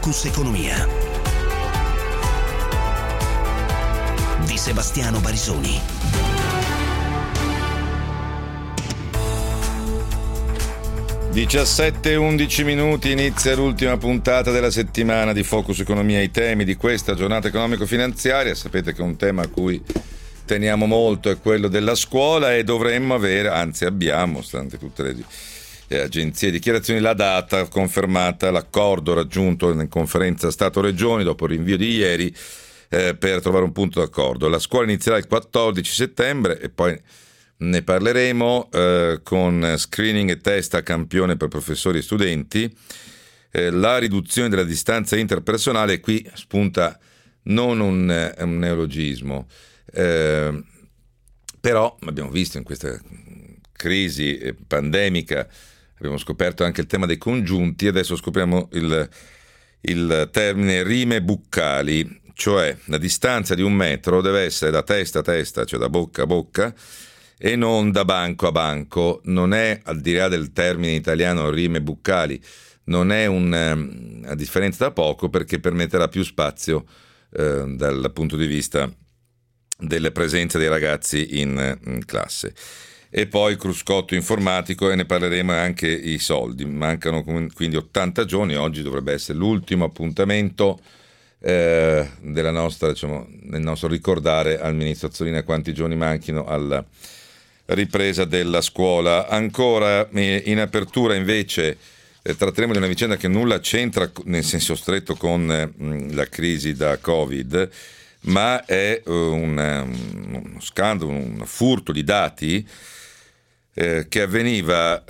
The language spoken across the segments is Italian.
Focus Economia di Sebastiano Barisoni. Diciassette 11 minuti, inizia l'ultima puntata della settimana di Focus Economia. I temi di questa giornata economico-finanziaria, sapete che è un tema a cui teniamo molto, è quello della scuola, e dovremmo avere, anzi abbiamo, stante tutte le agenzie, dichiarazioni, la data confermata, l'accordo raggiunto in conferenza Stato-Regioni dopo il rinvio di ieri per trovare un punto d'accordo. La scuola inizierà il 14 settembre e poi ne parleremo con screening e test a campione per professori e studenti, la riduzione della distanza interpersonale. Qui spunta non un neologismo, però abbiamo visto in questa crisi pandemica, abbiamo scoperto anche il tema dei congiunti, e adesso scopriamo il termine rime buccali, cioè la distanza di 1 metro deve essere da testa a testa, cioè da bocca a bocca, e non da banco a banco. Non è, al di là del termine italiano rime buccali, non è a differenza da poco, perché permetterà più spazio dal punto di vista delle presenze dei ragazzi in classe. E poi il cruscotto informatico, e ne parleremo, anche i soldi. Mancano quindi 80 giorni, oggi dovrebbe essere l'ultimo appuntamento della nostra, nel nostro ricordare al ministro Azzolina quanti giorni manchino alla ripresa della scuola. Ancora in apertura invece tratteremo di una vicenda che nulla c'entra nel senso stretto con la crisi da Covid, ma è uno scandalo, un furto di dati che avveniva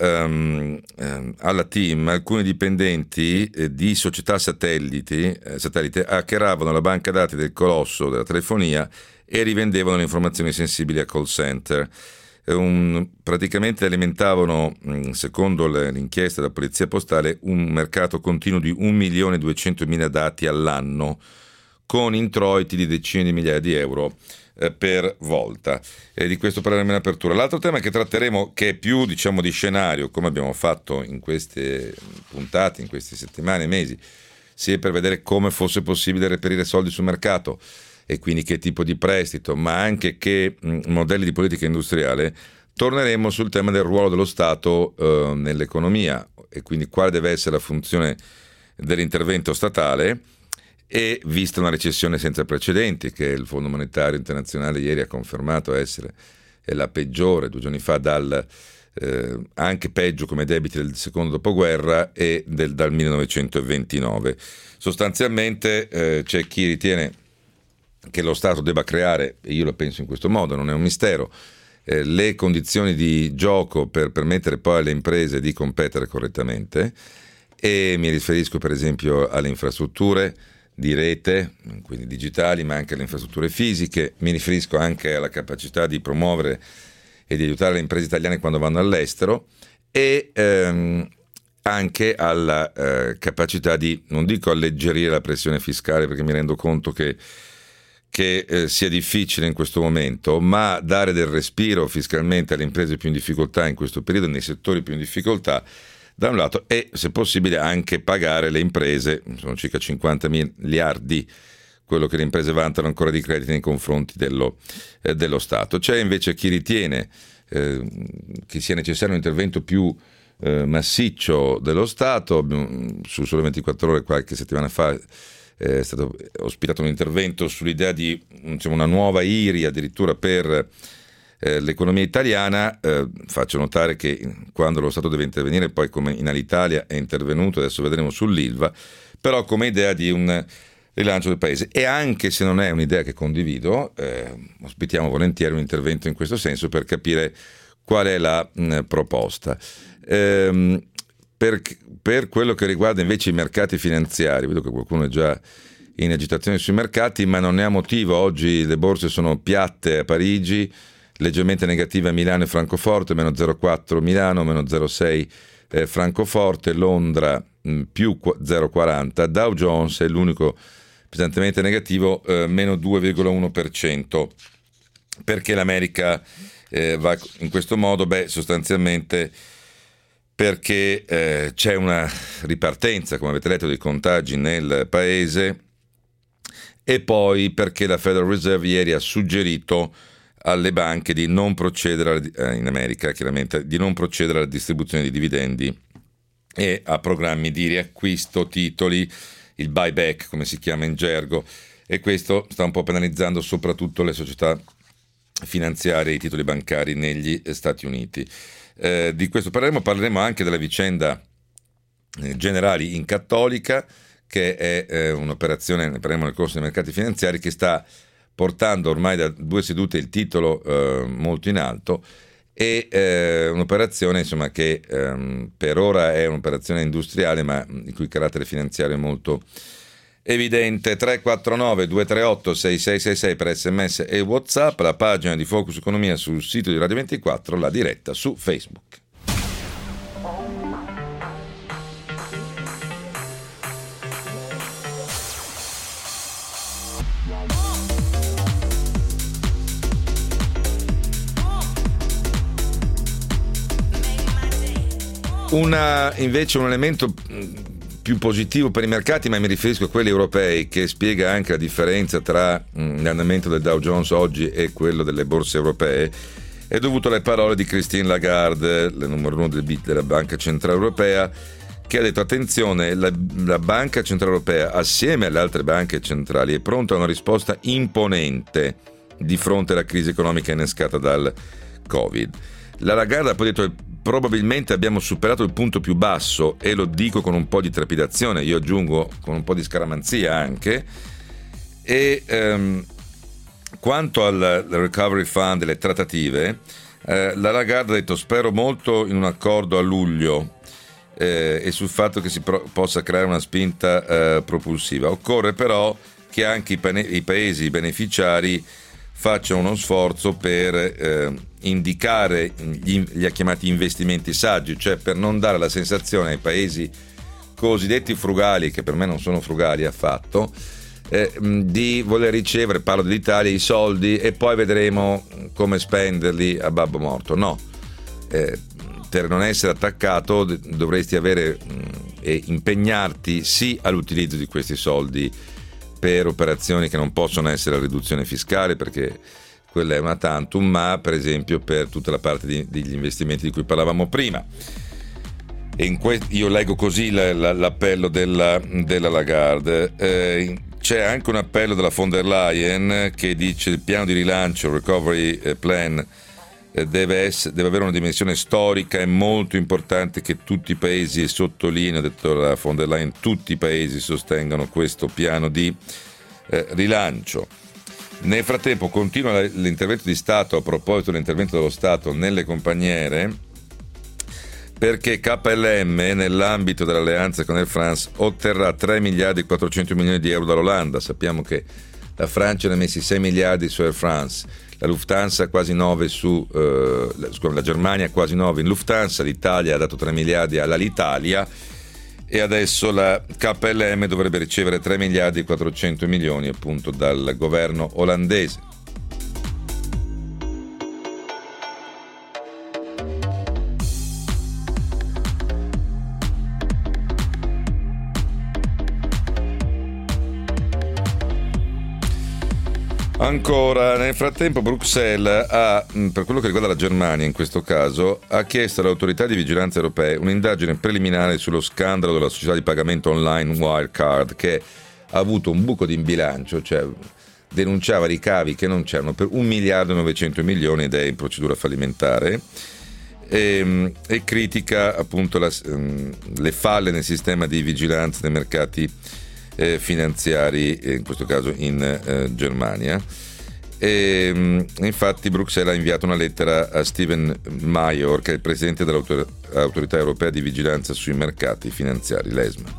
alla TIM. Alcuni dipendenti di società satellite hackeravano la banca dati del colosso della telefonia e rivendevano le informazioni sensibili a call center. Praticamente alimentavano, secondo l'inchiesta della Polizia Postale, un mercato continuo di 1.200.000 dati all'anno, con introiti di decine di migliaia di euro per volta. E di questo parleremo in apertura. L'altro tema che tratteremo, che è più di scenario, come abbiamo fatto in queste puntate, in queste settimane e mesi, sia per vedere come fosse possibile reperire soldi sul mercato, e quindi che tipo di prestito, ma anche che modelli di politica industriale. Torneremo sul tema del ruolo dello Stato nell'economia, e quindi quale deve essere la funzione dell'intervento statale, e vista una recessione senza precedenti che il Fondo Monetario Internazionale ieri ha confermato essere la peggiore 2 giorni fa, anche peggio come debiti del secondo dopoguerra e dal 1929. Sostanzialmente c'è chi ritiene che lo Stato debba creare, e io lo penso in questo modo, non è un mistero, le condizioni di gioco per permettere poi alle imprese di competere correttamente, e mi riferisco per esempio alle infrastrutture di rete, quindi digitali, ma anche alle infrastrutture fisiche. Mi riferisco anche alla capacità di promuovere e di aiutare le imprese italiane quando vanno all'estero, e anche alla capacità di, non dico alleggerire la pressione fiscale, perché mi rendo conto che sia difficile in questo momento, ma dare del respiro fiscalmente alle imprese più in difficoltà in questo periodo, nei settori più in difficoltà da un lato, e se possibile anche pagare le imprese. Sono circa 50 miliardi quello che le imprese vantano ancora di crediti nei confronti dello Stato. C'è invece chi ritiene che sia necessario un intervento più massiccio dello Stato. Su Sole 24 Ore qualche settimana fa è stato ospitato un intervento sull'idea di una nuova IRI addirittura per l'economia italiana. Faccio notare che quando lo Stato deve intervenire, poi come in Alitalia è intervenuto, adesso vedremo sull'Ilva, però come idea di un rilancio del paese. E anche se non è un'idea che condivido, ospitiamo volentieri un intervento in questo senso per capire qual è la proposta. Per quello che riguarda invece i mercati finanziari, vedo che qualcuno è già in agitazione sui mercati, ma non ne ha motivo. Oggi le borse sono piatte a Parigi, leggermente negative a Milano e Francoforte, meno 0,4 Milano, meno 0,6 Francoforte, Londra più 0,40, Dow Jones è l'unico pesantemente negativo, meno 2,1%. Perché l'America va in questo modo? Sostanzialmente perché c'è una ripartenza, come avete letto, dei contagi nel paese, e poi perché la Federal Reserve ieri ha suggerito alle banche di non procedere, in America chiaramente, di non procedere alla distribuzione di dividendi e a programmi di riacquisto titoli, il buyback come si chiama in gergo, e questo sta un po' penalizzando soprattutto le società finanziarie e i titoli bancari negli Stati Uniti. Di questo parleremo anche della vicenda Generali in Cattolica, che è un'operazione, ne parleremo nel corso dei mercati finanziari, che sta portando ormai da 2 sedute il titolo molto in alto, e un'operazione insomma che per ora è un'operazione industriale ma il cui carattere finanziario è molto evidente. 349 238 6666 per SMS e WhatsApp, la pagina di Focus Economia sul sito di Radio 24, la diretta su Facebook. Invece un elemento più positivo per i mercati, ma mi riferisco a quelli europei, che spiega anche la differenza tra l'andamento del Dow Jones oggi e quello delle borse europee, è dovuto alle parole di Christine Lagarde, la numero 1 della Banca Centrale Europea, che ha detto: attenzione, la Banca Centrale Europea assieme alle altre banche centrali è pronta a una risposta imponente di fronte alla crisi economica innescata dal Covid. La Lagarde ha poi detto: probabilmente abbiamo superato il punto più basso, e lo dico con un po' di trepidazione, io aggiungo con un po' di scaramanzia anche. E quanto al Recovery Fund e le trattative, la Lagarde ha detto: spero molto in un accordo a luglio e sul fatto che si possa creare una spinta propulsiva. Occorre però che anche i paesi beneficiari facciano uno sforzo per indicare gli ha chiamati investimenti saggi, cioè per non dare la sensazione ai paesi cosiddetti frugali, che per me non sono frugali affatto, di voler ricevere, parlo dell'Italia, i soldi e poi vedremo come spenderli a babbo morto. No, per non essere attaccato dovresti avere e impegnarti sì all'utilizzo di questi soldi per operazioni che non possono essere la riduzione fiscale, perché quella è una tantum, ma per esempio per tutta la parte degli investimenti di cui parlavamo prima. E io leggo così l'appello della Lagarde. C'è anche un appello della von der Leyen che dice: il piano di rilancio, il recovery plan, deve avere una dimensione storica, è molto importante che tutti i paesi, e sottolineo, ha detto la von der Leyen, tutti i paesi sostengano questo piano di rilancio. Nel frattempo continua l'intervento di Stato, a proposito dell'intervento dello Stato nelle compagniere, perché KLM nell'ambito dell'alleanza con Air France otterrà 3 miliardi e 400 milioni di euro dall'Olanda. Sappiamo che la Francia ne ha messi 6 miliardi su Air France, la Lufthansa quasi 9 la Germania quasi 9 in Lufthansa, l'Italia ha dato 3 miliardi all'Alitalia, e adesso la KLM dovrebbe ricevere 3 miliardi e 400 milioni appunto dal governo olandese. Ancora, nel frattempo Bruxelles ha, per quello che riguarda la Germania in questo caso, ha chiesto alle autorità di vigilanza europee un'indagine preliminare sullo scandalo della società di pagamento online Wirecard, che ha avuto un buco di bilancio, cioè denunciava ricavi che non c'erano per 1 miliardo e 900 milioni ed è in procedura fallimentare, e critica appunto le falle nel sistema di vigilanza dei mercati finanziari, in questo caso in Germania. E infatti Bruxelles ha inviato una lettera a Steven Mayor, che è il presidente dell'autorità europea di vigilanza sui mercati finanziari, l'ESMA.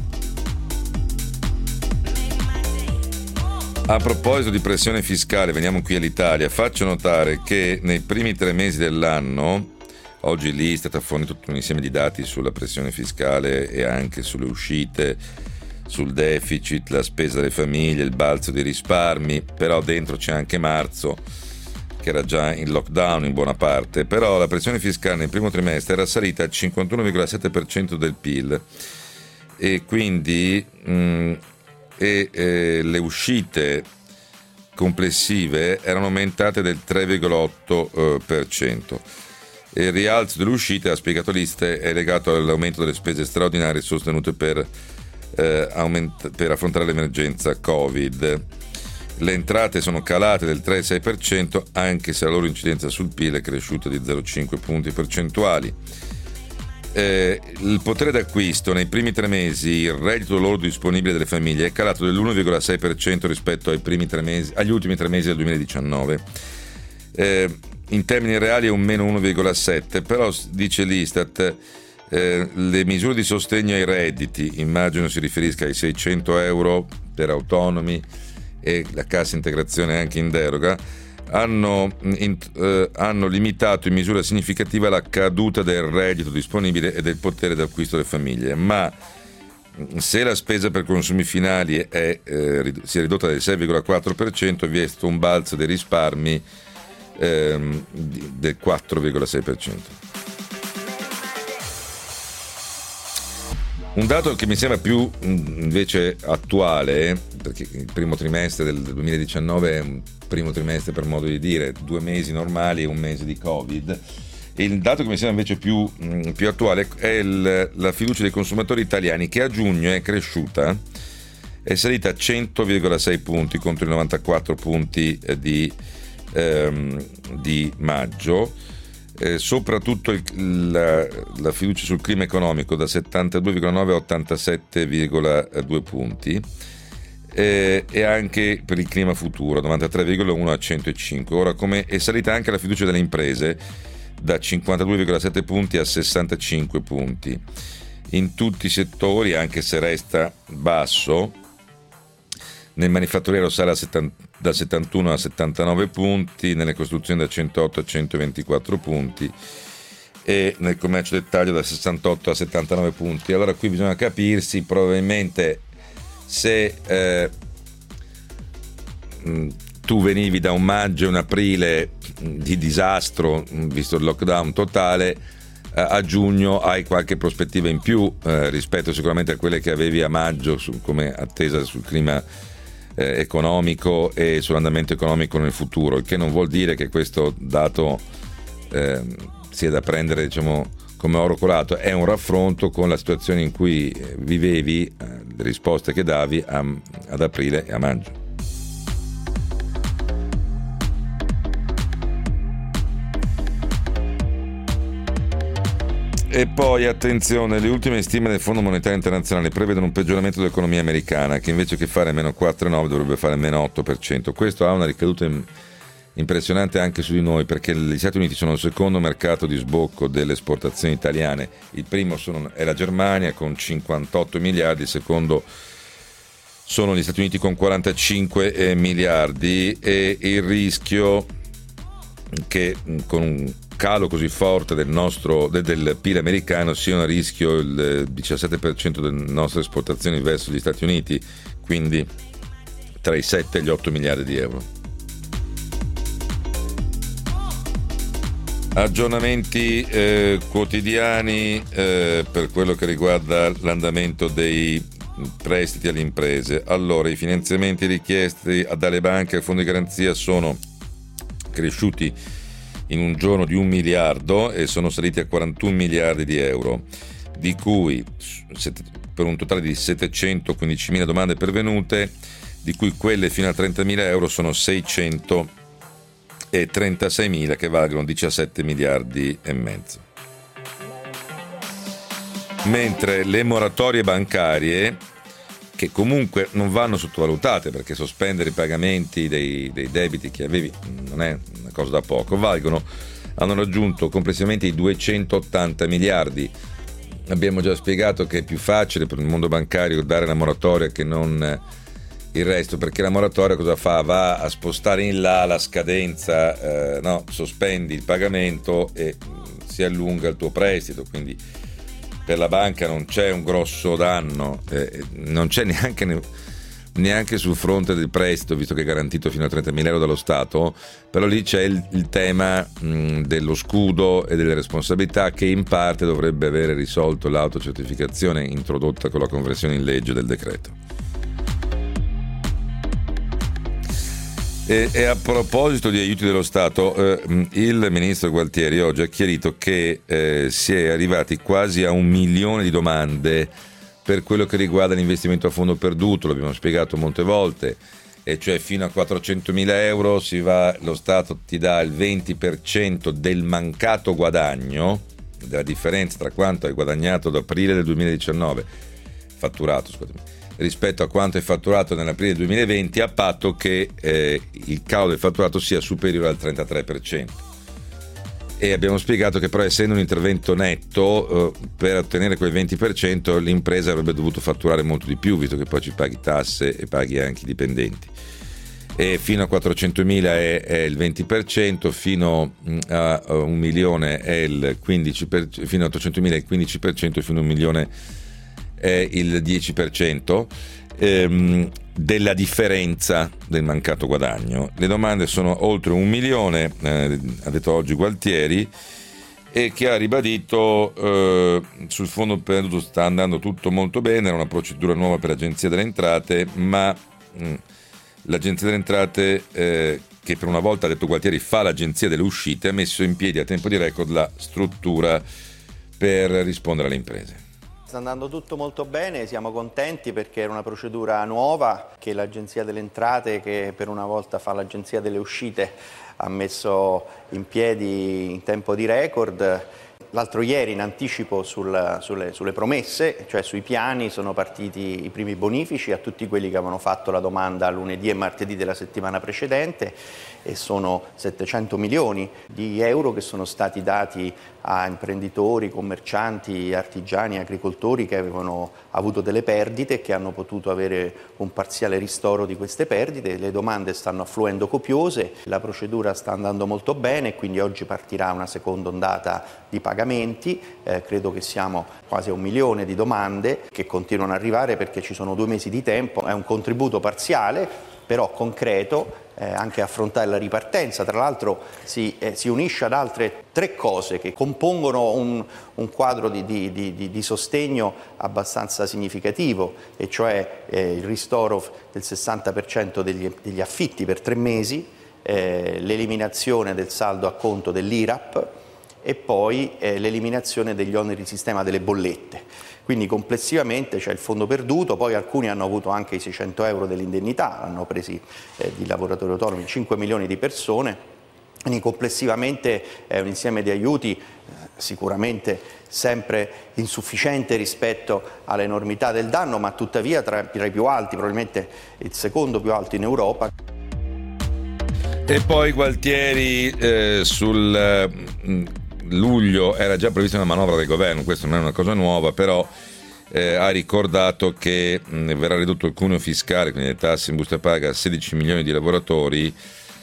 A proposito di pressione fiscale, veniamo qui all'Italia. Faccio notare che nei primi 3 mesi dell'anno, oggi l'Istat ha fornito tutto un insieme di dati sulla pressione fiscale e anche sulle uscite, sul deficit, la spesa delle famiglie, il balzo dei risparmi, però dentro c'è anche marzo, che era già in lockdown in buona parte, però la pressione fiscale nel primo trimestre era salita al 51,7% del PIL e quindi le uscite complessive erano aumentate del 3,8%. Il rialzo delle uscite, ha spiegato l'Istat, è legato all'aumento delle spese straordinarie sostenute per affrontare l'emergenza Covid. Le entrate sono calate del 3,6%, anche se la loro incidenza sul PIL è cresciuta di 0,5 punti percentuali. Il potere d'acquisto nei primi 3 mesi, il reddito lordo disponibile delle famiglie è calato dell'1,6% rispetto agli ultimi 3 mesi del 2019. In termini reali è un meno 1,7%, però dice l'Istat le misure di sostegno ai redditi, immagino si riferisca ai 600 euro per autonomi e la cassa integrazione anche in deroga, hanno limitato in misura significativa la caduta del reddito disponibile e del potere d'acquisto delle famiglie, ma se la spesa per consumi finali si è ridotta del 6,4%, vi è stato un balzo dei risparmi del 4,6%. Un dato che mi sembra più invece attuale, perché il primo trimestre del 2019 è un primo trimestre per modo di dire, 2 mesi normali e 1 mese di Covid. Il dato che mi sembra invece più attuale è la fiducia dei consumatori italiani, che a giugno è cresciuta, è salita a 100,6 punti contro i 94 punti di maggio. Soprattutto la fiducia sul clima economico da 72,9 a 87,2 punti e anche per il clima futuro 93,1 a 105. Ora come è salita anche la fiducia delle imprese da 52,7 punti a 65 punti in tutti i settori, anche se resta basso. Nel manifatturiero sale da 71 a 79 punti, nelle costruzioni da 108 a 124 punti e nel commercio dettaglio da 68 a 79 punti. Allora qui bisogna capirsi, probabilmente se tu venivi da un maggio e un aprile di disastro, visto il lockdown totale, a giugno hai qualche prospettiva in più rispetto sicuramente a quelle che avevi a maggio come attesa sul clima economico e sull'andamento economico nel futuro, il che non vuol dire che questo dato sia da prendere, diciamo, come oro colato. È un raffronto con la situazione in cui vivevi, le risposte che davi ad aprile e a maggio. E poi attenzione, le ultime stime del Fondo Monetario Internazionale prevedono un peggioramento dell'economia americana, che invece che fare meno 4,9 dovrebbe fare meno 8%. Questo ha una ricaduta impressionante anche su di noi, perché gli Stati Uniti sono il secondo mercato di sbocco delle esportazioni italiane. Il primo è la Germania con 58 miliardi, il secondo sono gli Stati Uniti con 45 miliardi e il rischio che con un calo così forte del PIL americano sia a rischio il 17% delle nostre esportazioni verso gli Stati Uniti, quindi tra i 7 e gli 8 miliardi di euro. Aggiornamenti quotidiani per quello che riguarda l'andamento dei prestiti alle imprese. Allora, i finanziamenti richiesti dalle banche al fondo di garanzia sono cresciuti in un giorno di 1 miliardo e sono saliti a 41 miliardi di euro, di cui per un totale di 715.000 domande pervenute, di cui quelle fino a 30.000 euro sono 636.000, che valgono 17 miliardi e mezzo. Mentre le moratorie bancarie, che comunque non vanno sottovalutate, perché sospendere i pagamenti dei debiti che avevi non è una cosa da poco, hanno raggiunto complessivamente i 280 miliardi. Abbiamo già spiegato che è più facile per il mondo bancario dare la moratoria che non il resto, perché la moratoria cosa fa? Va a spostare in là la scadenza, sospendi il pagamento e si allunga il tuo prestito, quindi per la banca non c'è un grosso danno, non c'è neanche neanche sul fronte del prestito, visto che è garantito fino a 30.000 euro dallo Stato, però lì c'è il tema dello scudo e delle responsabilità, che in parte dovrebbe avere risolto l'autocertificazione introdotta con la conversione in legge del decreto. E a proposito di aiuti dello Stato, il ministro Gualtieri oggi ha chiarito che si è arrivati quasi a 1 milione di domande per quello che riguarda l'investimento a fondo perduto. L'abbiamo spiegato molte volte, e cioè fino a 400.000 euro lo Stato ti dà il 20% del mancato guadagno, della differenza tra quanto hai guadagnato ad aprile del 2019, fatturato, scusami, rispetto a quanto è fatturato nell'aprile 2020, a patto che il calo del fatturato sia superiore al 33%. E abbiamo spiegato che però, essendo un intervento netto, per ottenere quel 20% l'impresa avrebbe dovuto fatturare molto di più, visto che poi ci paghi tasse e paghi anche i dipendenti. E fino a 400.000 è il 20%, fino a 1 milione è il 15%, fino a 800.000 è il 15%, fino a 1 milione è il 10% della differenza del mancato guadagno. Le domande sono oltre 1 milione, ha detto oggi Gualtieri, e che ha ribadito sul fondo perduto sta andando tutto molto bene, era una procedura nuova per l'Agenzia delle Entrate, ma l'Agenzia delle Entrate, che per una volta, ha detto Gualtieri, fa l'Agenzia delle Uscite, ha messo in piedi a tempo di record la struttura per rispondere alle imprese. Sta andando tutto molto bene, siamo contenti perché era una procedura nuova che l'Agenzia delle Entrate, che per una volta fa l'Agenzia delle Uscite, ha messo in piedi in tempo di record. L'altro ieri, in anticipo sulle promesse, cioè sui piani, sono partiti i primi bonifici a tutti quelli che avevano fatto la domanda lunedì e martedì della settimana precedente, e sono 700 milioni di euro che sono stati dati a imprenditori, commercianti, artigiani, agricoltori che avevano avuto delle perdite e che hanno potuto avere un parziale ristoro di queste perdite. Le domande stanno affluendo copiose, la procedura sta andando molto bene e quindi oggi partirà una seconda ondata di pagamenti. Credo che siamo quasi a 1 milione di domande che continuano ad arrivare perché ci sono 2 mesi di tempo. È un contributo parziale, però concreto, anche affrontare la ripartenza. Tra l'altro si unisce ad altre 3 cose che compongono un quadro di sostegno abbastanza significativo, e cioè il ristoro del 60% degli affitti per 3 mesi, l'eliminazione del saldo a conto dell'IRAP e poi l'eliminazione degli oneri di sistema delle bollette. Quindi complessivamente c'è il fondo perduto, poi alcuni hanno avuto anche i 600 euro dell'indennità, hanno presi di lavoratori autonomi 5 milioni di persone, quindi complessivamente è un insieme di aiuti sicuramente sempre insufficiente rispetto all'enormità del danno, ma tuttavia tra i più alti, probabilmente il secondo più alto in Europa. E poi Gualtieri sul luglio era già prevista una manovra del governo, questa non è una cosa nuova, però ha ricordato che verrà ridotto il cuneo fiscale, quindi le tasse in busta paga, a 16 milioni di lavoratori,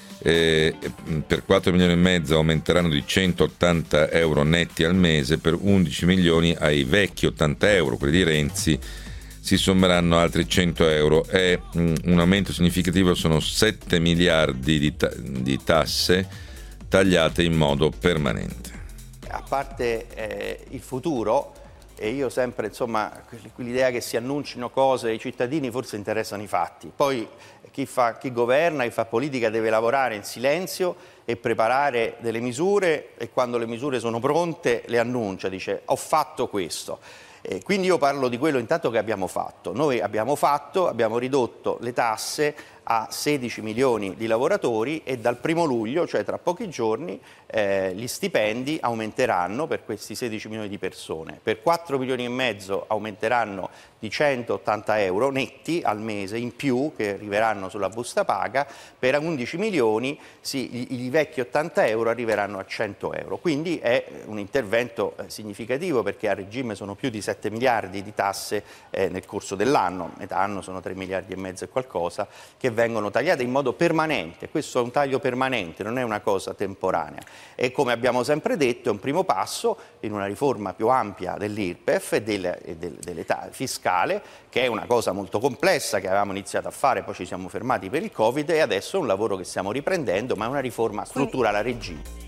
per 4 milioni e mezzo aumenteranno di 180 euro netti al mese, per 11 milioni ai vecchi 80 euro, quelli di Renzi, si sommeranno altri 100 euro. È un aumento significativo, sono 7 miliardi di tasse tagliate in modo permanente. A parte il futuro, e io sempre, insomma, quell'idea che si annuncino cose ai cittadini, forse interessano i fatti. Poi chi governa, chi fa politica deve lavorare in silenzio e preparare delle misure, e quando le misure sono pronte le annuncia, dice ho fatto questo. Quindi io parlo di quello intanto che abbiamo fatto. Noi abbiamo ridotto le tasse a 16 milioni di lavoratori, e dal 1 luglio, cioè tra pochi giorni, gli stipendi aumenteranno per questi 16 milioni di persone. Per 4 milioni e mezzo aumenteranno di 180 euro netti al mese in più, che arriveranno sulla busta paga. Per 11 milioni i vecchi 80 euro arriveranno a 100 euro. Quindi è un intervento significativo, perché a regime sono più di 7 miliardi di tasse nel corso dell'anno, metà anno sono 3 miliardi e mezzo e qualcosa, che vengono tagliate in modo permanente. Questo è un taglio permanente, non è una cosa temporanea. E come abbiamo sempre detto, è un primo passo in una riforma più ampia dell'IRPEF e dell'età fiscale, che è una cosa molto complessa che avevamo iniziato a fare, poi ci siamo fermati per il Covid e adesso è un lavoro che stiamo riprendendo, ma è una riforma strutturale a regime.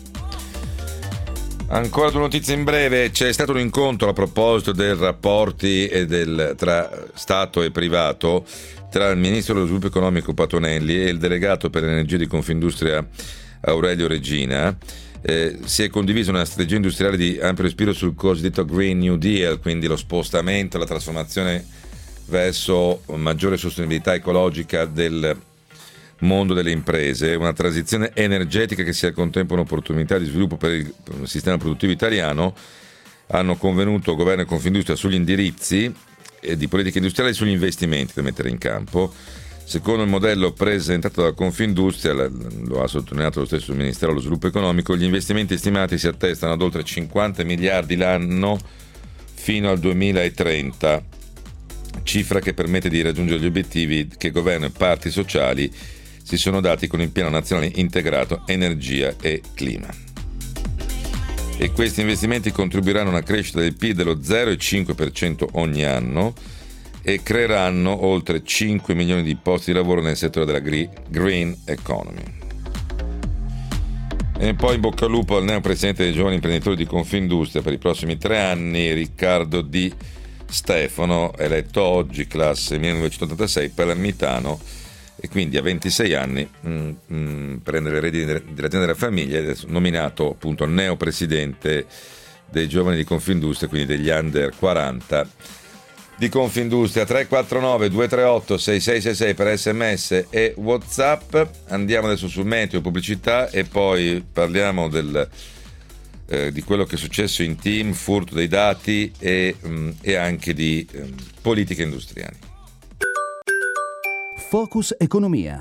Ancora due notizie in breve. C'è stato un incontro a proposito dei rapporti tra Stato e privato tra il Ministro dello Sviluppo Economico Patuanelli e il delegato per l'energia di Confindustria Aurelio Regina. Si è condivisa una strategia industriale di ampio respiro sul cosiddetto Green New Deal, quindi lo spostamento, la trasformazione verso maggiore sostenibilità ecologica del mondo delle imprese, una transizione energetica che sia al contempo un'opportunità di sviluppo per il sistema produttivo italiano. Hanno convenuto governo e Confindustria sugli indirizzi di politica industriale e sugli investimenti da mettere in campo. Secondo il modello presentato da Confindustria, lo ha sottolineato lo stesso Ministero dello Sviluppo Economico, gli investimenti stimati si attestano ad oltre 50 miliardi l'anno fino al 2030, cifra che permette di raggiungere gli obiettivi che governo e parti sociali si sono dati con il Piano Nazionale Integrato Energia e Clima. E questi investimenti contribuiranno a una crescita del PIL dello 0,5% ogni anno e creeranno oltre 5 milioni di posti di lavoro nel settore della green economy. E poi in bocca al lupo al neo presidente dei giovani imprenditori di Confindustria per i prossimi 3 anni, Riccardo Di Stefano, eletto oggi, classe 1986, palermitano, e quindi a 26 anni prende le redini dell'azienda della famiglia ed è nominato appunto neo presidente dei giovani di Confindustria, quindi degli under 40 di Confindustria. 349 238 6666 per SMS e WhatsApp. Andiamo adesso sul meteo, pubblicità e poi parliamo di quello che è successo in team, furto dei dati e anche di politiche industriali. Focus Economia.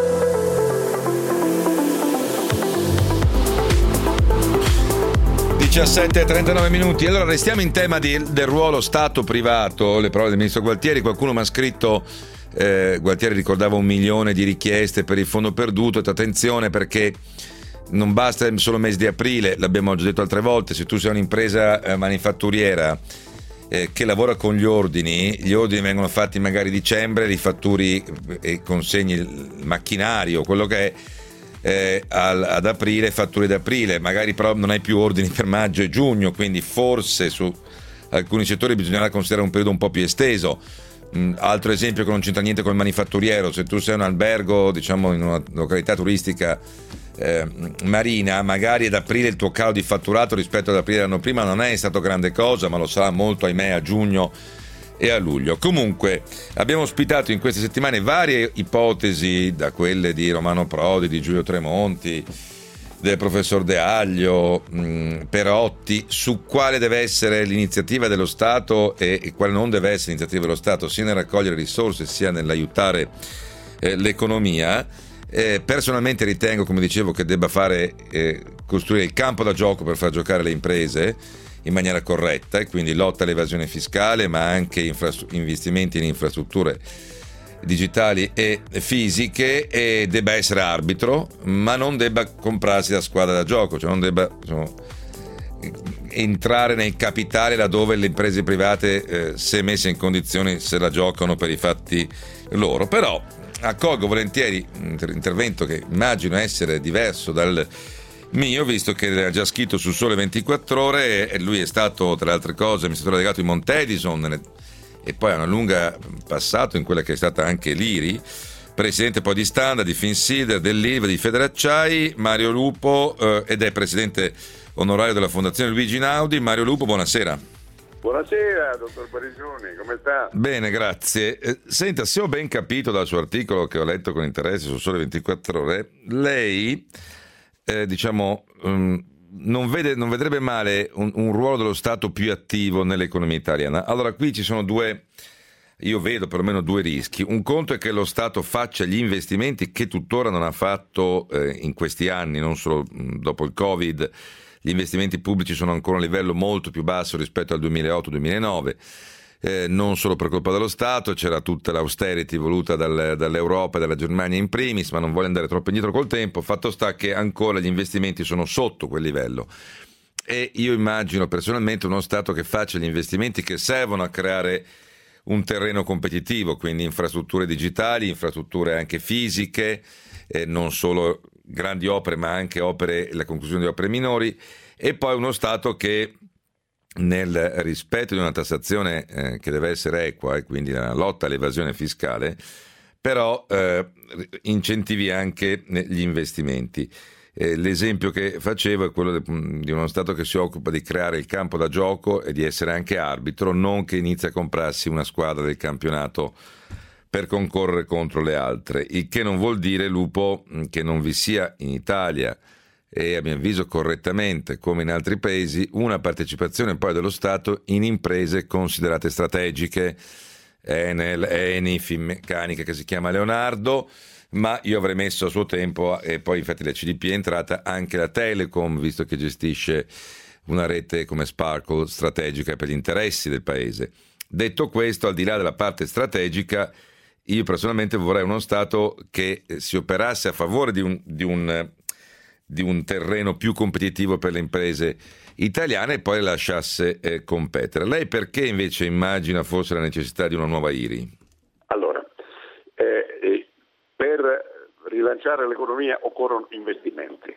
17:39. Allora restiamo in tema del ruolo Stato-privato. Le parole del ministro Gualtieri. Qualcuno mi ha scritto, Gualtieri ricordava 1 milione di richieste per il fondo perduto. Attenzione, perché non basta solo il mese di aprile, l'abbiamo già detto altre volte. Se tu sei un'impresa manifatturiera che lavora con gli ordini vengono fatti magari a dicembre, li fatturi e consegni il macchinario, quello che è ad aprile, fatture d'aprile, magari però non hai più ordini per maggio e giugno, quindi forse su alcuni settori bisognerà considerare un periodo un po' più esteso. Altro esempio che non c'entra niente con il manifatturiero: se tu sei un albergo, diciamo in una località turistica marina, magari ad aprile il tuo calo di fatturato rispetto ad aprile l'anno prima non è stato grande cosa, ma lo sarà molto, ahimè, a giugno e a luglio. Comunque abbiamo ospitato in queste settimane varie ipotesi, da quelle di Romano Prodi, di Giulio Tremonti, del professor De Aglio, Perotti, su quale deve essere l'iniziativa dello Stato e quale non deve essere l'iniziativa dello Stato, sia nel raccogliere risorse sia nell'aiutare l'economia. Personalmente ritengo, come dicevo, che debba costruire il campo da gioco per far giocare le imprese in maniera corretta, e quindi lotta all'evasione fiscale, ma anche investimenti in infrastrutture digitali e fisiche, e debba essere arbitro, ma non debba comprarsi la squadra da gioco, cioè non debba entrare nel capitale laddove le imprese private, se messe in condizioni, se la giocano per i fatti loro. Però accolgo volentieri un intervento che immagino essere diverso dal mio, visto che ha già scritto su Sole 24 Ore e lui è stato, tra le altre cose, amministratore delegato di Montedison e poi ha una lunga passato in quella che è stata anche l'IRI, presidente poi di Standard, di Finsider, dell'ILVA, di Federacciai. Mario Lupo ed è presidente onorario della Fondazione Luigi Einaudi. Mario Lupo, buonasera. Buonasera, dottor Barisoni, come sta? Bene, grazie. Senta, se ho ben capito dal suo articolo che ho letto con interesse su Sole 24 Ore, lei non vedrebbe male un ruolo dello Stato più attivo nell'economia italiana. Allora, qui ci sono io vedo perlomeno due rischi. Un conto è che lo Stato faccia gli investimenti che tuttora non ha fatto in questi anni, non solo dopo il Covid. Gli investimenti pubblici sono ancora a un livello molto più basso rispetto al 2008-2009. non solo per colpa dello Stato, c'era tutta l'austerity voluta dall'Europa e dalla Germania in primis, ma non voglio andare troppo indietro col tempo. Fatto sta che ancora gli investimenti sono sotto quel livello, e io immagino personalmente uno Stato che faccia gli investimenti che servono a creare un terreno competitivo, quindi infrastrutture digitali, infrastrutture anche fisiche, non solo grandi opere ma anche la conclusione di opere minori, e poi uno Stato che nel rispetto di una tassazione che deve essere equa e quindi la lotta all'evasione fiscale, però incentivi anche gli investimenti. L'esempio che facevo è quello di uno Stato che si occupa di creare il campo da gioco e di essere anche arbitro, non che inizia a comprarsi una squadra del campionato per concorrere contro le altre, il che non vuol dire, Lupo, che non vi sia in Italia, e a mio avviso correttamente, come in altri paesi, una partecipazione poi dello Stato in imprese considerate strategiche, Enel, Eni, Finmeccanica, che si chiama Leonardo, ma io avrei messo a suo tempo, e poi infatti la CDP è entrata, anche la Telecom, visto che gestisce una rete come Sparkle strategica per gli interessi del paese. Detto questo, al di là della parte strategica, io personalmente vorrei uno Stato che si operasse a favore di un terreno più competitivo per le imprese italiane e poi le lasciasse competere. Lei perché invece immagina forse la necessità di una nuova IRI? Allora, per rilanciare l'economia occorrono investimenti,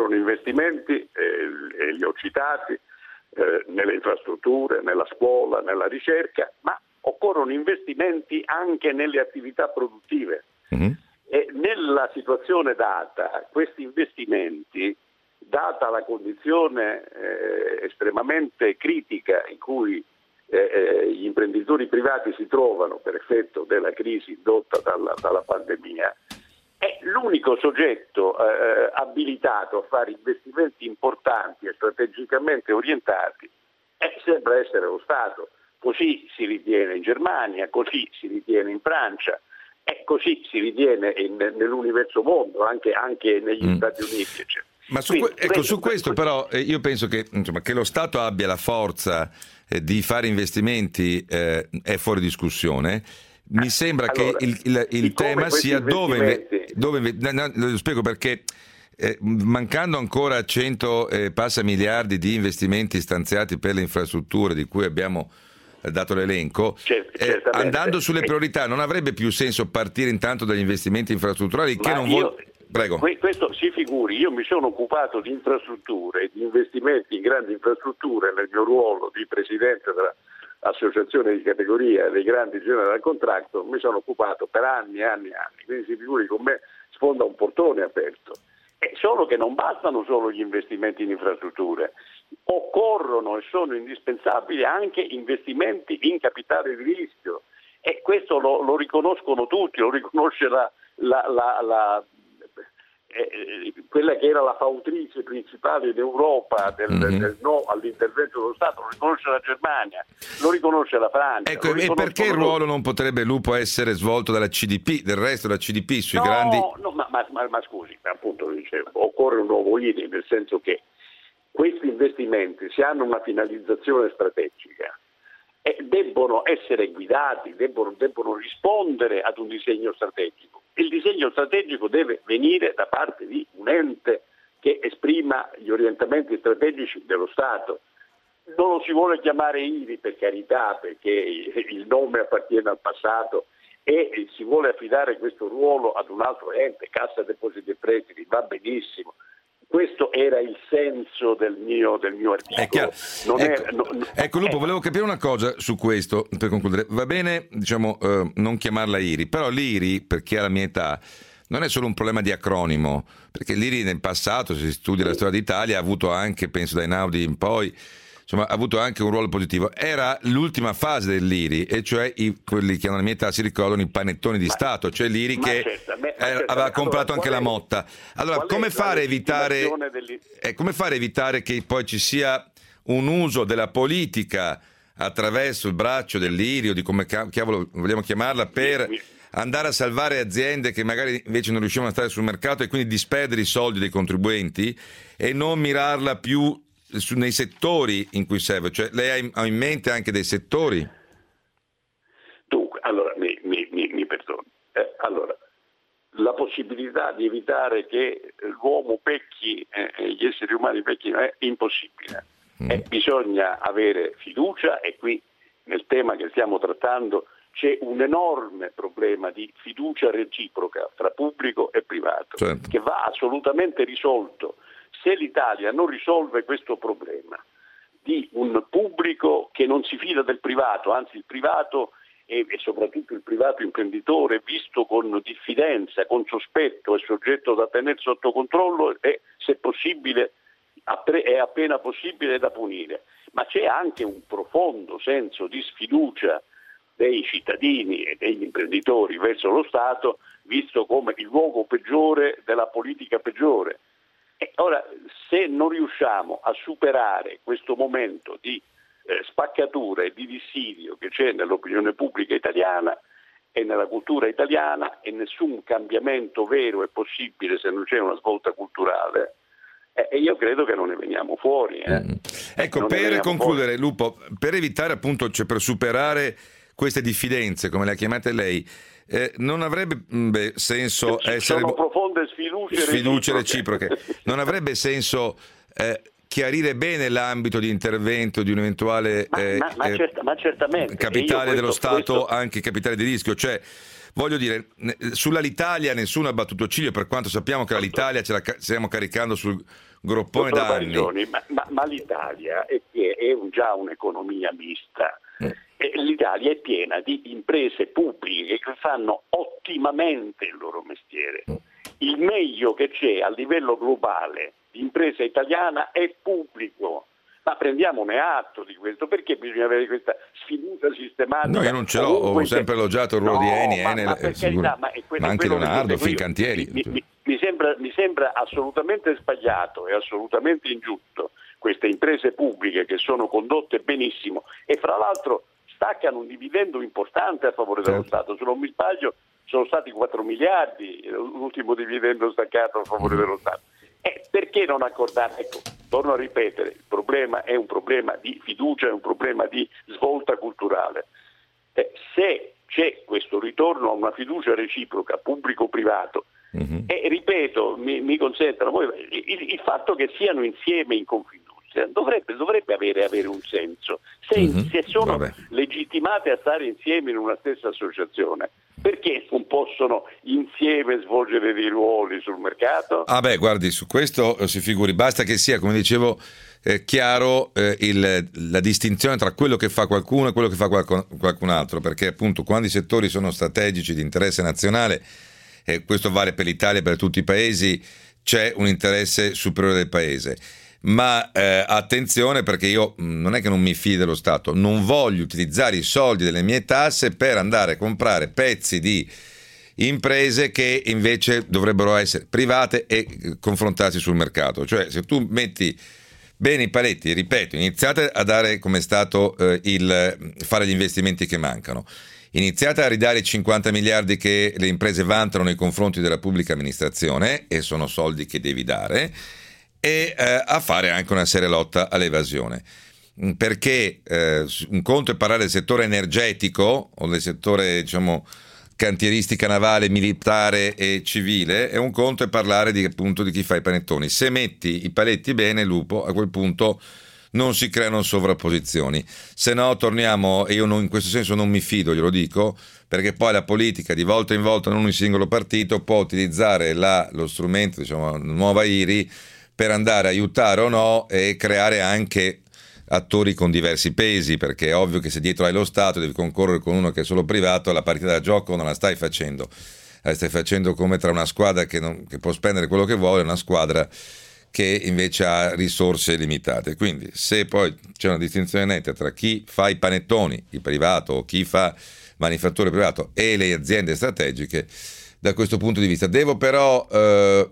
li ho citati, nelle infrastrutture, nella scuola, nella ricerca, ma occorrono investimenti anche nelle attività produttive. Mm-hmm. E nella situazione data, questi investimenti, data la condizione estremamente critica in cui gli imprenditori privati si trovano per effetto della crisi indotta dalla pandemia, è l'unico soggetto abilitato a fare investimenti importanti e strategicamente orientati sembra essere lo Stato. Così si ritiene in Germania, così si ritiene in Francia, e così si ritiene nell'universo mondo, anche negli Stati Uniti, eccetera. Ma su questo però io penso che, insomma, che lo Stato abbia la forza di fare investimenti è fuori discussione. Mi sembra allora, che il tema sia dove lo spiego perché mancando ancora 100 passa miliardi di investimenti stanziati per le infrastrutture di cui abbiamo dato l'elenco, andando sulle priorità non avrebbe più senso partire intanto dagli investimenti infrastrutturali, che non vuole. Prego. Questo si figuri, io mi sono occupato di infrastrutture, di investimenti in grandi infrastrutture nel mio ruolo di presidente dell'associazione di categoria dei grandi general contractor, mi sono occupato per anni, quindi si figuri con me sfonda un portone aperto. Solo che non bastano solo gli investimenti in infrastrutture, occorrono e sono indispensabili anche investimenti in capitale di rischio, e questo lo riconoscono tutti, lo riconosce quella che era la fautrice principale in Europa del no all'intervento dello Stato, lo riconosce la Germania, lo riconosce la Francia. Ecco, e perché il ruolo non potrebbe, Lupo, essere svolto dalla CDP, del resto della CDP sui grandi... No, ma scusi, appunto dicevo, occorre un nuovo IRI, nel senso che questi investimenti, se hanno una finalizzazione strategica, debbono essere guidati, debbono rispondere ad un disegno strategico. Il disegno strategico deve venire da parte di un ente che esprima gli orientamenti strategici dello Stato. Non lo si vuole chiamare IRI, per carità, perché il nome appartiene al passato, e si vuole affidare questo ruolo ad un altro ente, Cassa Depositi e Prestiti, va benissimo. Questo era il senso del mio articolo. Ecco, Lupo, volevo capire una cosa su questo per concludere. Va bene, diciamo, non chiamarla IRI, però l'IRI, per chi ha la mia età, non è solo un problema di acronimo, perché l'IRI nel passato, se si studia la storia d'Italia, ha avuto anche, penso da Einaudi in poi, insomma, ha avuto anche un ruolo positivo. Era l'ultima fase dell'IRI, e cioè quelli che hanno la mia età si ricordano i panettoni di Stato, cioè l'IRI che aveva comprato anche la Motta. Allora, come fare a evitare che poi ci sia un uso della politica attraverso il braccio dell'IRI, o di come cavolo vogliamo chiamarla, per andare a salvare aziende che magari invece non riuscivano a stare sul mercato, e quindi disperdere i soldi dei contribuenti e non mirarla più nei settori in cui serve? Cioè, lei ha in mente anche dei settori? la possibilità di evitare che l'uomo pecchi, gli esseri umani pecchino, è impossibile. Bisogna avere fiducia, e qui nel tema che stiamo trattando c'è un enorme problema di fiducia reciproca fra pubblico e privato, certo, che va assolutamente risolto. Se l'Italia non risolve questo problema di un pubblico che non si fida del privato, anzi il privato e soprattutto il privato imprenditore visto con diffidenza, con sospetto, è soggetto da tenere sotto controllo e, se possibile, è appena possibile da punire. Ma c'è anche un profondo senso di sfiducia dei cittadini e degli imprenditori verso lo Stato, visto come il luogo peggiore della politica peggiore. E ora, se non riusciamo a superare questo momento di spaccatura e di dissidio che c'è nell'opinione pubblica italiana e nella cultura italiana, e nessun cambiamento vero è possibile se non c'è una svolta culturale, e io credo che non ne veniamo fuori. Ecco, per concludere, Lupo, per evitare appunto, cioè per superare queste diffidenze, come le ha chiamate lei, non avrebbe senso essere... Sono profonde sfiducie reciproche. Non avrebbe senso chiarire bene l'ambito di intervento di un eventuale ma certamente, capitale dello Stato, anche capitale di rischio, cioè voglio dire, sull'Alitalia nessuno ha battuto ciglio, per quanto sappiamo che l'Italia ce la stiamo caricando sul groppone da anni. Ma l'Italia è già un'economia mista. L'Italia è piena di imprese pubbliche che fanno ottimamente il loro mestiere. Il meglio che c'è a livello globale di impresa italiana è pubblico, ma prendiamone atto di questo. Perché bisogna avere questa sfiducia sistematica? No, io non ce l'ho, ho sempre elogiato il ruolo di Eni, Enel, ma anche Leonardo, Fincantieri. Mi sembra assolutamente sbagliato e assolutamente ingiusto queste imprese pubbliche che sono condotte benissimo e fra l'altro staccano un dividendo importante a favore dello Stato. Se non mi sbaglio sono stati 4 miliardi l'ultimo dividendo staccato a favore dello Stato. Perché non accordare? Ecco, torno a ripetere, il problema è un problema di fiducia, è un problema di svolta culturale. Se c'è questo ritorno a una fiducia reciproca pubblico-privato, e ripeto, mi consentano voi, il fatto che siano insieme in Confindustria dovrebbe avere un senso. Se sono legittimate a stare insieme in una stessa associazione, perché non possono insieme svolgere dei ruoli sul mercato? Guardi, su questo si figuri, basta che sia, come dicevo, chiaro la distinzione tra quello che fa qualcuno e quello che fa qualcun altro, perché appunto quando i settori sono strategici di interesse nazionale, questo vale per l'Italia e per tutti i paesi, c'è un interesse superiore del paese. Ma attenzione, perché io non è che non mi fido dello Stato, non voglio utilizzare i soldi delle mie tasse per andare a comprare pezzi di imprese che invece dovrebbero essere private e confrontarsi sul mercato. Cioè, se tu metti bene i paletti, ripeto, iniziate a dare come Stato fare gli investimenti che mancano, iniziate a ridare i 50 miliardi che le imprese vantano nei confronti della pubblica amministrazione, e sono soldi che devi dare, e a fare anche una seria lotta all'evasione, perché un conto è parlare del settore energetico o del settore, diciamo, cantieristica navale, militare e civile, e un conto è parlare appunto di chi fa i panettoni. Se metti i paletti bene, Lupo, a quel punto non si creano sovrapposizioni, se no torniamo, e io in questo senso non mi fido, glielo dico, perché poi la politica di volta in volta, non un singolo partito può utilizzare lo strumento, diciamo, nuova IRI, per andare a aiutare o no e creare anche attori con diversi pesi, perché è ovvio che se dietro hai lo Stato devi concorrere con uno che è solo privato, la partita da gioco non la stai facendo, la stai facendo come tra una squadra che può spendere quello che vuole e una squadra che invece ha risorse limitate. Quindi se poi c'è una distinzione netta tra chi fa i panettoni, il privato, o chi fa manifattore privato, e le aziende strategiche, da questo punto di vista. Devo però c'è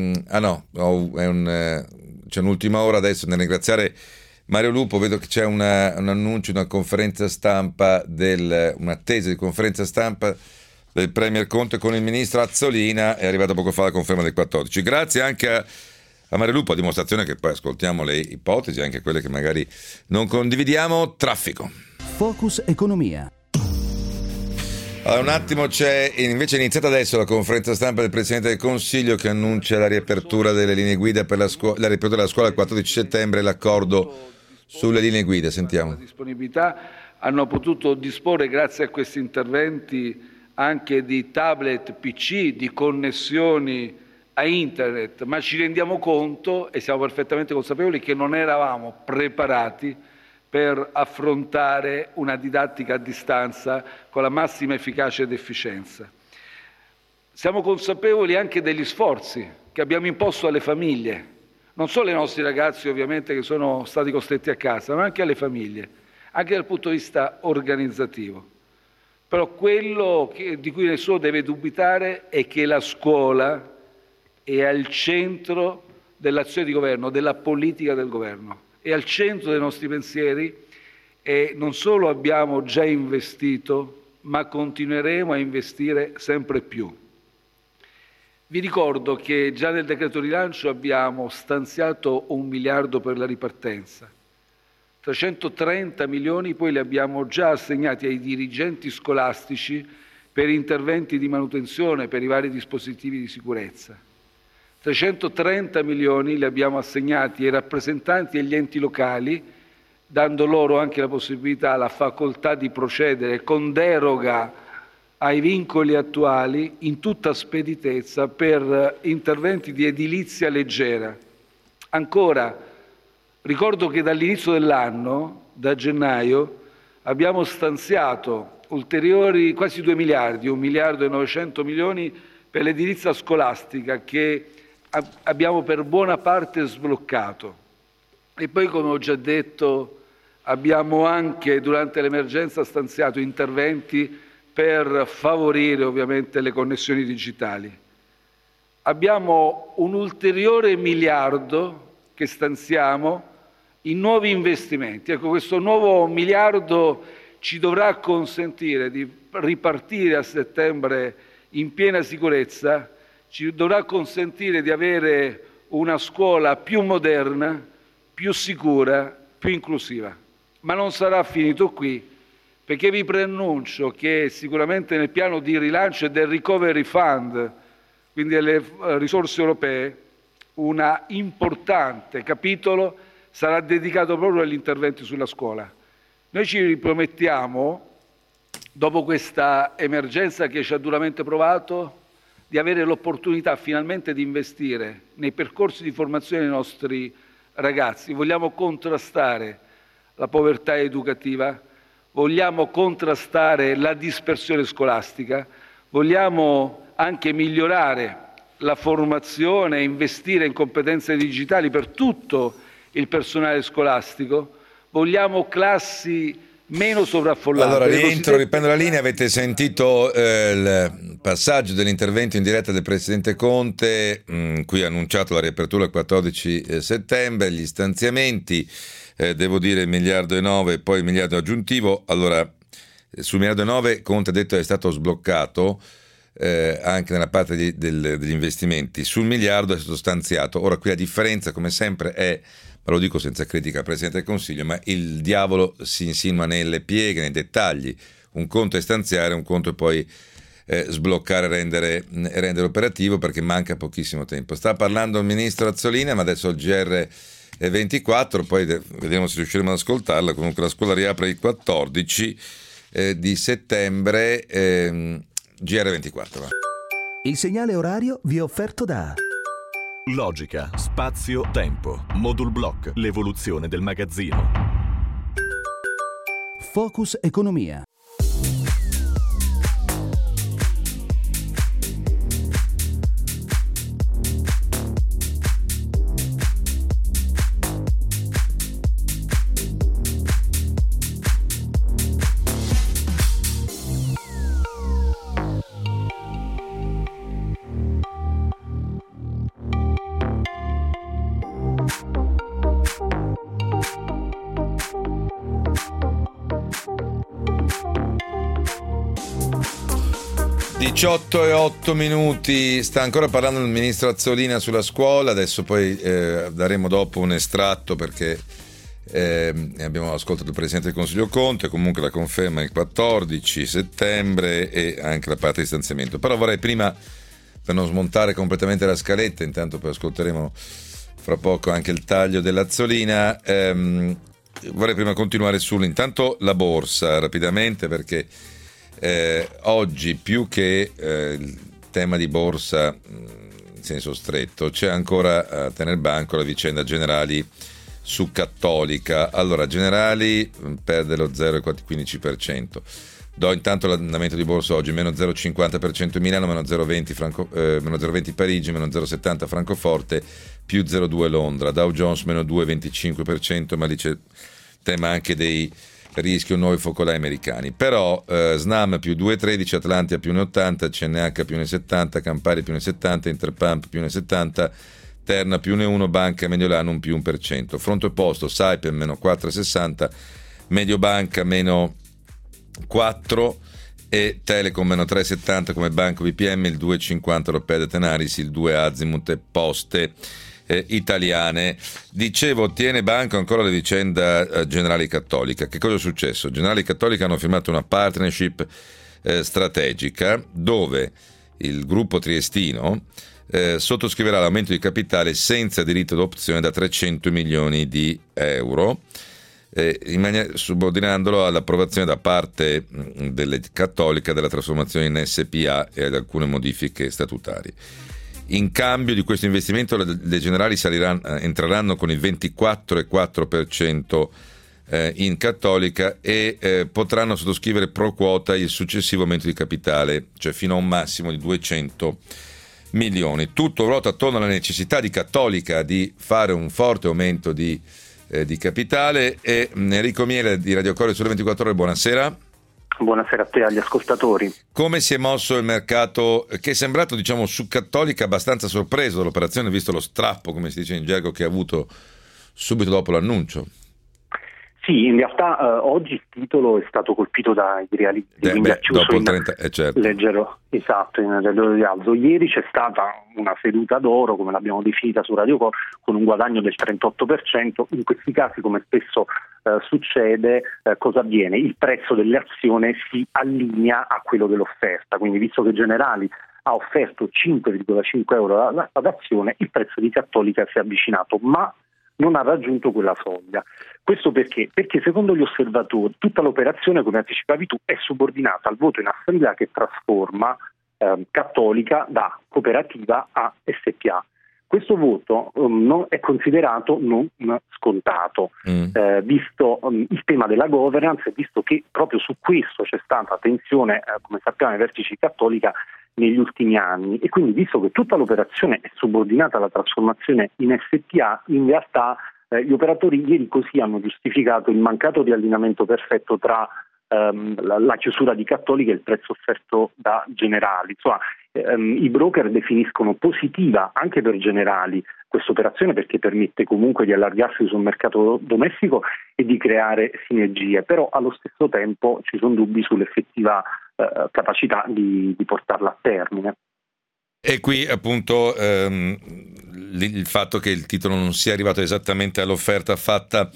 un'ultima ora adesso nel ringraziare Mario Lupo. Vedo che c'è un annuncio, una conferenza stampa un'attesa di conferenza stampa del Premier Conte con il ministro Azzolina, è arrivata poco fa la conferma del 14. Grazie anche a Mario Lupo, a dimostrazione che poi ascoltiamo le ipotesi, anche quelle che magari non condividiamo. Traffico. Focus Economia. Allora, un attimo, invece è iniziata adesso la conferenza stampa del Presidente del Consiglio che annuncia la riapertura delle linee guida per la riapertura della scuola il 14 settembre e l'accordo sulle linee guida. Sentiamo. La disponibilità hanno potuto disporre, grazie a questi interventi, anche di tablet, PC, di connessioni a internet, ma ci rendiamo conto e siamo perfettamente consapevoli che non eravamo preparati per affrontare una didattica a distanza con la massima efficacia ed efficienza. Siamo consapevoli anche degli sforzi che abbiamo imposto alle famiglie, non solo ai nostri ragazzi ovviamente che sono stati costretti a casa, ma anche alle famiglie, anche dal punto di vista organizzativo. Però quello di cui nessuno deve dubitare è che la scuola è al centro dell'azione di governo, della politica del governo. È al centro dei nostri pensieri e non solo abbiamo già investito, ma continueremo a investire sempre più. Vi ricordo che già nel decreto rilancio abbiamo stanziato 1 miliardo per la ripartenza. 330 milioni poi li abbiamo già assegnati ai dirigenti scolastici per interventi di manutenzione per i vari dispositivi di sicurezza. 330 milioni li abbiamo assegnati ai rappresentanti e agli enti locali, dando loro anche la possibilità, la facoltà di procedere con deroga ai vincoli attuali in tutta speditezza per interventi di edilizia leggera. Ancora, ricordo che dall'inizio dell'anno, da gennaio, abbiamo stanziato ulteriori quasi 2 miliardi, 1 miliardo e 900 milioni per l'edilizia scolastica che abbiamo per buona parte sbloccato. E poi, come ho già detto, abbiamo anche durante l'emergenza stanziato interventi per favorire ovviamente le connessioni digitali. Abbiamo un ulteriore miliardo che stanziamo in nuovi investimenti. Ecco, questo nuovo miliardo ci dovrà consentire di ripartire a settembre in piena sicurezza, ci dovrà consentire di avere una scuola più moderna, più sicura, più inclusiva. Ma non sarà finito qui, perché vi preannuncio che sicuramente nel piano di rilancio e del Recovery Fund, quindi delle risorse europee, un importante capitolo sarà dedicato proprio agli interventi sulla scuola. Noi ci ripromettiamo, dopo questa emergenza che ci ha duramente provato, di avere l'opportunità finalmente di investire nei percorsi di formazione dei nostri ragazzi. Vogliamo contrastare la povertà educativa, vogliamo contrastare la dispersione scolastica, vogliamo anche migliorare la formazione e investire in competenze digitali per tutto il personale scolastico, vogliamo classi meno sovraffollate. Allora riprendo la linea, avete sentito il passaggio dell'intervento in diretta del Presidente Conte, qui ha annunciato la riapertura il 14 settembre, gli stanziamenti, devo dire 1,9 miliardi e poi 1 miliardo aggiuntivo. Allora, sul 1,9 miliardi Conte ha detto che è stato sbloccato anche nella parte degli investimenti, sul 1 miliardo è stato stanziato. Ora qui la differenza come sempre è, ma lo dico senza critica al Presidente del Consiglio, ma il diavolo si insinua nelle pieghe, nei dettagli. Un conto è stanziare, un conto è poi sbloccare e rendere operativo, perché manca pochissimo tempo. Sta parlando il ministro Azzolina, ma adesso il GR24, poi vediamo se riusciremo ad ascoltarla. Comunque la scuola riapre il 14 di settembre, GR24. Va. Il segnale orario vi è offerto da Logica, spazio, tempo. Modul Block, l'evoluzione del magazzino. Focus Economia. e 8 minuti, sta ancora parlando il ministro Azzolina sulla scuola, adesso poi daremo dopo un estratto perché Abbiamo ascoltato il Presidente del Consiglio Conte, comunque la conferma il 14 settembre e anche la parte di stanziamento. Però vorrei prima, per non smontare completamente la scaletta, intanto poi ascolteremo fra poco anche il taglio dell'Azzolina, vorrei prima continuare intanto la borsa rapidamente, perché oggi più che il tema di borsa in senso stretto c'è ancora a tenere banco la vicenda Generali su Cattolica. Allora, Generali perde lo 0,15%. Do intanto l'andamento di borsa oggi: meno 0,50% Milano, meno 0,20 Parigi, meno 0,70 Francoforte, più 0,2 Londra. Dow Jones meno 2,25%, ma lì c'è tema anche dei rischi o nuovi focolai americani. Però Snam più 2,13, Atlantia più 1,80, CNH più 1,70, Campari più 1,70, Interpump più 1,70, Terna più 1,1, Banca Mediolanum più 1%. Fronte opposto, Saipem meno 4,60, Mediobanca meno 4 e Telecom meno 3,70 come Banco BPM, il 2,50 lo perde Tenaris, il 2 Azimut e Poste italiane. Dicevo, tiene banco ancora la vicenda Generali Cattolica. Che cosa è successo? Generali Cattolica hanno firmato una partnership strategica dove il gruppo triestino sottoscriverà l'aumento di capitale senza diritto d'opzione da 300 milioni di euro, subordinandolo all'approvazione da parte delle Cattolica della trasformazione in SPA e ad alcune modifiche statutarie. In cambio di questo investimento le Generali entreranno con il 24,4% in Cattolica e potranno sottoscrivere pro quota il successivo aumento di capitale, cioè fino a un massimo di 200 milioni. Tutto ruota attorno alla necessità di Cattolica di fare un forte aumento di capitale. E Enrico Miele di Radio Core Sole 24 Ore, buonasera. Buonasera a te e agli ascoltatori. Come si è mosso il mercato, che è sembrato, diciamo, su Cattolica abbastanza sorpreso dall'operazione, visto lo strappo, come si dice in gergo, che ha avuto subito dopo l'annuncio? Sì, in realtà oggi il titolo è stato colpito dai reali, quindi ha chiuso dopo il 30, certo. Leggero, esatto, in leggero rialzo. Ieri c'è stata una seduta d'oro, come l'abbiamo definita su Radio Core, con un guadagno del 38%. In questi casi, come spesso succede, cosa avviene? Il prezzo dell'azione si allinea a quello dell'offerta, quindi visto che Generali ha offerto 5,5 euro ad azione, il prezzo di Cattolica si è avvicinato, ma non ha raggiunto quella soglia. Questo perché? Perché secondo gli osservatori tutta l'operazione, come anticipavi tu, è subordinata al voto in assemblea che trasforma Cattolica da cooperativa a SPA. Questo voto non è considerato non scontato, visto il tema della governance, visto che proprio su questo c'è stata tensione, come sappiamo, ai vertici Cattolica negli ultimi anni, e quindi visto che tutta l'operazione è subordinata alla trasformazione in SPA, in realtà gli operatori ieri così hanno giustificato il mancato riallineamento perfetto tra la chiusura di Cattolica e il prezzo offerto da Generali. Insomma, i broker definiscono positiva anche per Generali questa operazione, perché permette comunque di allargarsi sul mercato domestico e di creare sinergie, però allo stesso tempo ci sono dubbi sull'effettiva capacità di portarla a termine. E qui appunto il fatto che il titolo non sia arrivato esattamente all'offerta fatta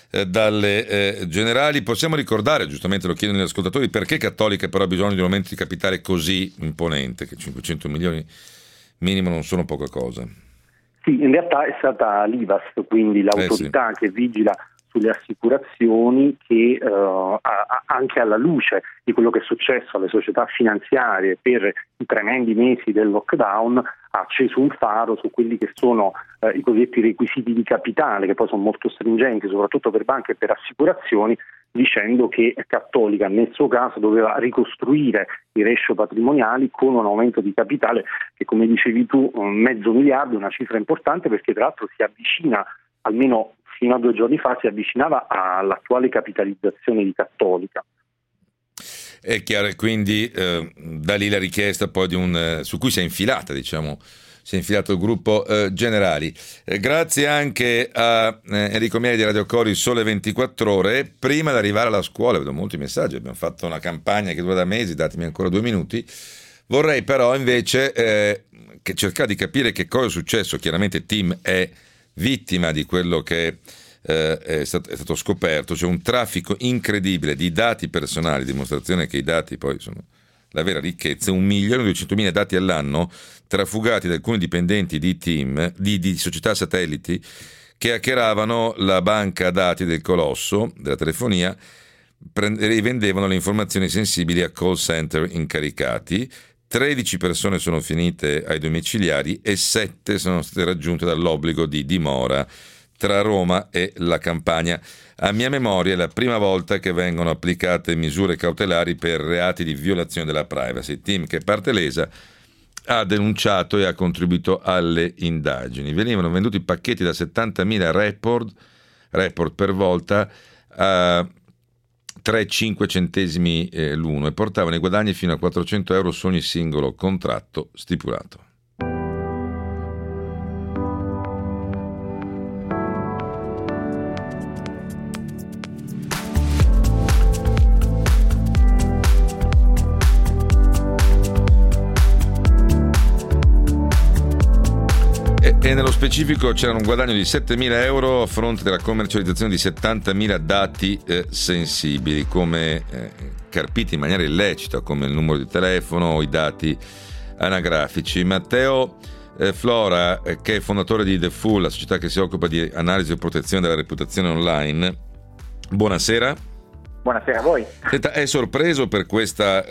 dalle Generali. Possiamo ricordare, giustamente lo chiedono gli ascoltatori, perché Cattolica però ha bisogno di un aumento di capitale così imponente, che 500 milioni minimo non sono poca cosa? Sì, in realtà è stata l'IVAS, quindi l'autorità che vigila sulle assicurazioni, che anche alla luce di quello che è successo alle società finanziarie per i tremendi mesi del lockdown, ha acceso un faro su quelli che sono i cosiddetti requisiti di capitale, che poi sono molto stringenti, soprattutto per banche e per assicurazioni, dicendo che Cattolica nel suo caso doveva ricostruire i ratio patrimoniali con un aumento di capitale che, come dicevi tu, 500 miliardi, una cifra importante, perché tra l'altro si avvicina, almeno fino a 2 giorni fa, si avvicinava all'attuale capitalizzazione di Cattolica. È chiaro, e quindi da lì la richiesta poi su cui si è infilato il gruppo Generali. Grazie anche a Enrico Miele di Radio Core Sole 24 Ore. Prima di arrivare alla scuola, vedo molti messaggi, abbiamo fatto una campagna che dura da mesi, datemi ancora 2 minuti. Vorrei però invece che cercare di capire che cosa è successo. Chiaramente Tim è vittima di quello che è stato scoperto, c'è un traffico incredibile di dati personali, dimostrazione che i dati poi sono la vera ricchezza, 1.200.000 dati all'anno trafugati da alcuni dipendenti di team, di società satelliti che hackeravano la banca dati del colosso della telefonia e vendevano le informazioni sensibili a call center incaricati. 13 persone sono finite ai domiciliari e 7 sono state raggiunte dall'obbligo di dimora tra Roma e la Campania. A mia memoria è la prima volta che vengono applicate misure cautelari per reati di violazione della privacy. Il team che parte lesa ha denunciato e ha contribuito alle indagini. Venivano venduti pacchetti da 70.000 report per volta a 3,5 centesimi l'uno e portavano i guadagni fino a 400 euro su ogni singolo contratto stipulato. E nello specifico c'era un guadagno di 7.000 euro a fronte della commercializzazione di 70.000 dati sensibili, come carpiti in maniera illecita, come il numero di telefono o i dati anagrafici. Matteo Flora, che è fondatore di The Fool, la società che si occupa di analisi e protezione della reputazione online, buonasera. Buonasera a voi. Senta, è sorpreso per questo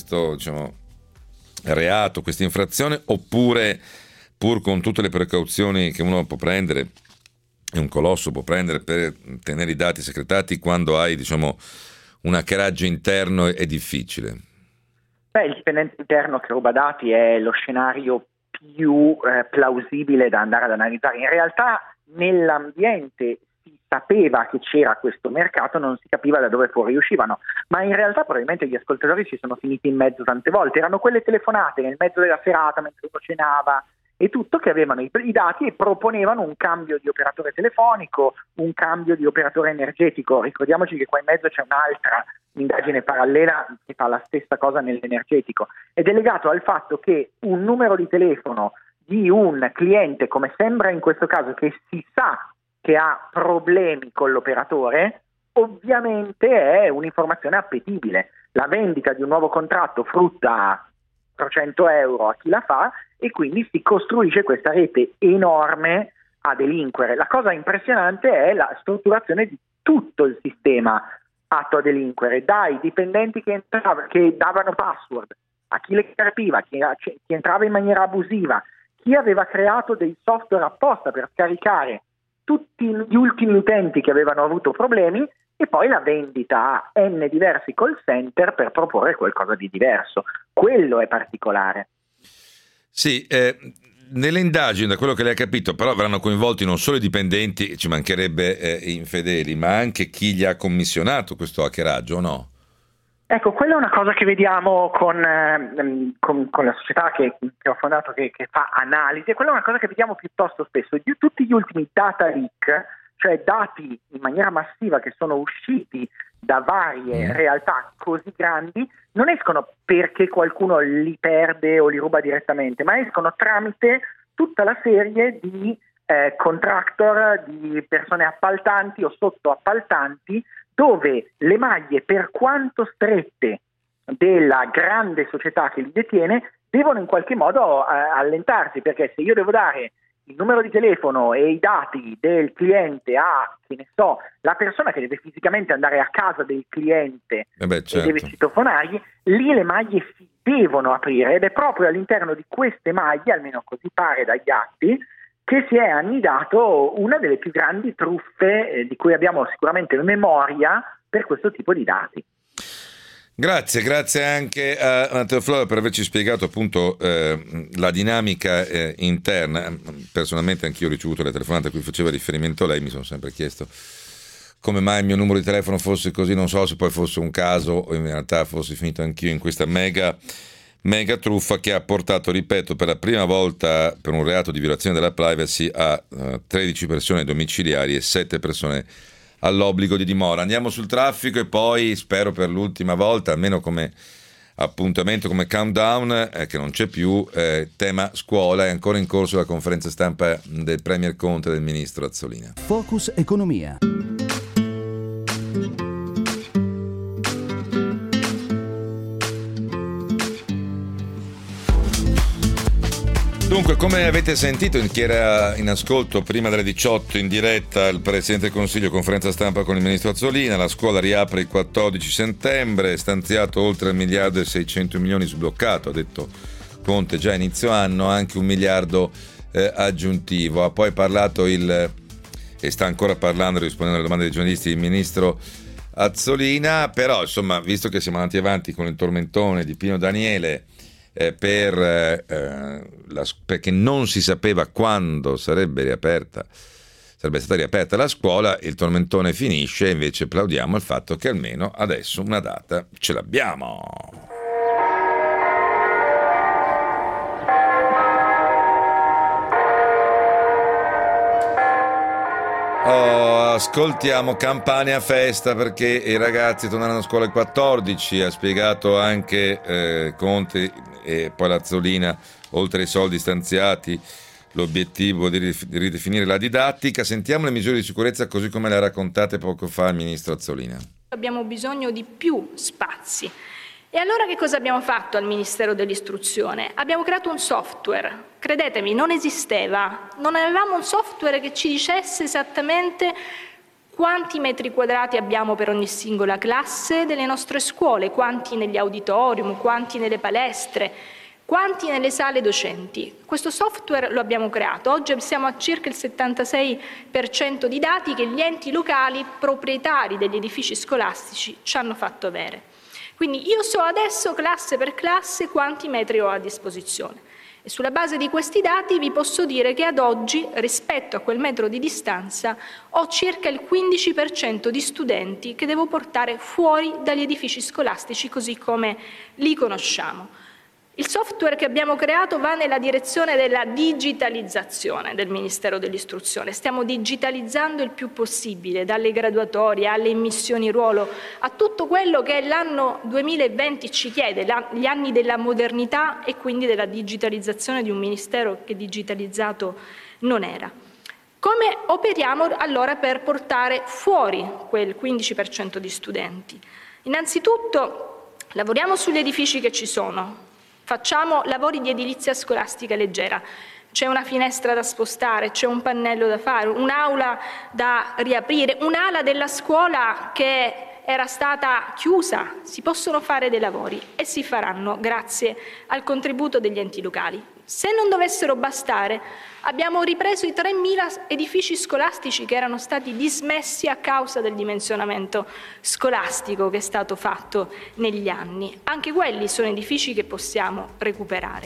reato, questa infrazione, oppure pur con tutte le precauzioni che uno può prendere e un colosso può prendere per tenere i dati segretati, quando hai un hackeraggio interno è difficile? Il dipendente interno che ruba dati è lo scenario più plausibile da andare ad analizzare. In realtà nell'ambiente si sapeva che c'era questo mercato, non si capiva da dove fuori uscivano, ma in realtà probabilmente gli ascoltatori ci sono finiti in mezzo tante volte. Erano quelle telefonate nel mezzo della serata mentre uno cenava e tutto, che avevano i dati e proponevano un cambio di operatore telefonico, un cambio di operatore energetico. Ricordiamoci che qua in mezzo c'è un'altra indagine parallela che fa la stessa cosa nell'energetico, ed è legato al fatto che un numero di telefono di un cliente, come sembra in questo caso, che si sa che ha problemi con l'operatore, ovviamente è un'informazione appetibile. La vendita di un nuovo contratto frutta 400 euro a chi la fa, e quindi si costruisce questa rete enorme a delinquere. La cosa impressionante è la strutturazione di tutto il sistema atto a delinquere, dai dipendenti che davano password, a chi le capiva, chi entrava in maniera abusiva, chi aveva creato dei software apposta per scaricare tutti gli ultimi utenti che avevano avuto problemi, e poi la vendita a N diversi call center per proporre qualcosa di diverso. Quello è particolare. Sì, nelle indagini, da quello che lei ha capito, però avranno coinvolti non solo i dipendenti, ci mancherebbe infedeli, ma anche chi gli ha commissionato questo hackeraggio, no? Ecco, quella è una cosa che vediamo con la società che ho fondato, che fa analisi, e quella è una cosa che vediamo piuttosto spesso. Tutti gli ultimi data leak, cioè dati in maniera massiva che sono usciti da varie realtà così grandi, non escono perché qualcuno li perde o li ruba direttamente, ma escono tramite tutta la serie di contractor, di persone appaltanti o sottoappaltanti, dove le maglie, per quanto strette, della grande società che li detiene devono in qualche modo allentarsi, perché se io devo dare il numero di telefono e i dati del cliente a, che ne so, la persona che deve fisicamente andare a casa del cliente certo, e deve citofonargli, lì le maglie si devono aprire, ed è proprio all'interno di queste maglie, almeno così pare dagli atti, che si è annidato una delle più grandi truffe di cui abbiamo sicuramente memoria per questo tipo di dati. Grazie anche a Matteo Flora per averci spiegato appunto la dinamica interna. Personalmente anch'io ho ricevuto le telefonate a cui faceva riferimento lei, mi sono sempre chiesto come mai il mio numero di telefono fosse così, non so se poi fosse un caso o in realtà fossi finito anch'io in questa mega truffa che ha portato, ripeto, per la prima volta per un reato di violazione della privacy a 13 persone domiciliari e 7 persone all'obbligo di dimora. Andiamo sul traffico e poi, spero per l'ultima volta, almeno come appuntamento come countdown che non c'è più, tema scuola, è ancora in corso la conferenza stampa del Premier Conte e del Ministro Azzolina. Focus Economia. Dunque, come avete sentito chi era in ascolto prima delle 18 in diretta, il Presidente del Consiglio, conferenza stampa con il Ministro Azzolina, la scuola riapre il 14 settembre, stanziato oltre 1 miliardo e 600 milioni sbloccato, ha detto Conte già inizio anno, anche 1 miliardo aggiuntivo. Ha poi parlato e sta ancora parlando, rispondendo alle domande dei giornalisti, il Ministro Azzolina, però insomma, visto che siamo andati avanti con il tormentone di Pino Daniele, perché non si sapeva quando sarebbe stata riaperta la scuola, il tormentone finisce, e invece plaudiamo il fatto che almeno adesso una data ce l'abbiamo. Ascoltiamo Campania festa perché i ragazzi torneranno a scuola il 14, ha spiegato anche Conte e poi l'Azzolina, oltre ai soldi stanziati, l'obiettivo di ridefinire la didattica. Sentiamo le misure di sicurezza così come le ha raccontate poco fa il Ministro Azzolina. Abbiamo bisogno di più spazi. E allora che cosa abbiamo fatto al Ministero dell'Istruzione? Abbiamo creato un software, credetemi, non esisteva, non avevamo un software che ci dicesse esattamente quanti metri quadrati abbiamo per ogni singola classe delle nostre scuole, quanti negli auditorium, quanti nelle palestre, quanti nelle sale docenti. Questo software lo abbiamo creato, oggi siamo a circa il 76% di dati che gli enti locali proprietari degli edifici scolastici ci hanno fatto avere. Quindi io so adesso, classe per classe, quanti metri ho a disposizione. E sulla base di questi dati vi posso dire che ad oggi, rispetto a quel metro di distanza, ho circa il 15% di studenti che devo portare fuori dagli edifici scolastici così come li conosciamo. Il software che abbiamo creato va nella direzione della digitalizzazione del Ministero dell'Istruzione. Stiamo digitalizzando il più possibile, dalle graduatorie alle immissioni ruolo, a tutto quello che l'anno 2020 ci chiede, gli anni della modernità e quindi della digitalizzazione di un Ministero che digitalizzato non era. Come operiamo allora per portare fuori quel 15% di studenti? Innanzitutto lavoriamo sugli edifici che ci sono. Facciamo lavori di edilizia scolastica leggera, c'è una finestra da spostare, c'è un pannello da fare, un'aula da riaprire, un'ala della scuola che era stata chiusa, si possono fare dei lavori e si faranno grazie al contributo degli enti locali. Se non dovessero bastare, abbiamo ripreso i 3.000 edifici scolastici che erano stati dismessi a causa del dimensionamento scolastico che è stato fatto negli anni. Anche quelli sono edifici che possiamo recuperare.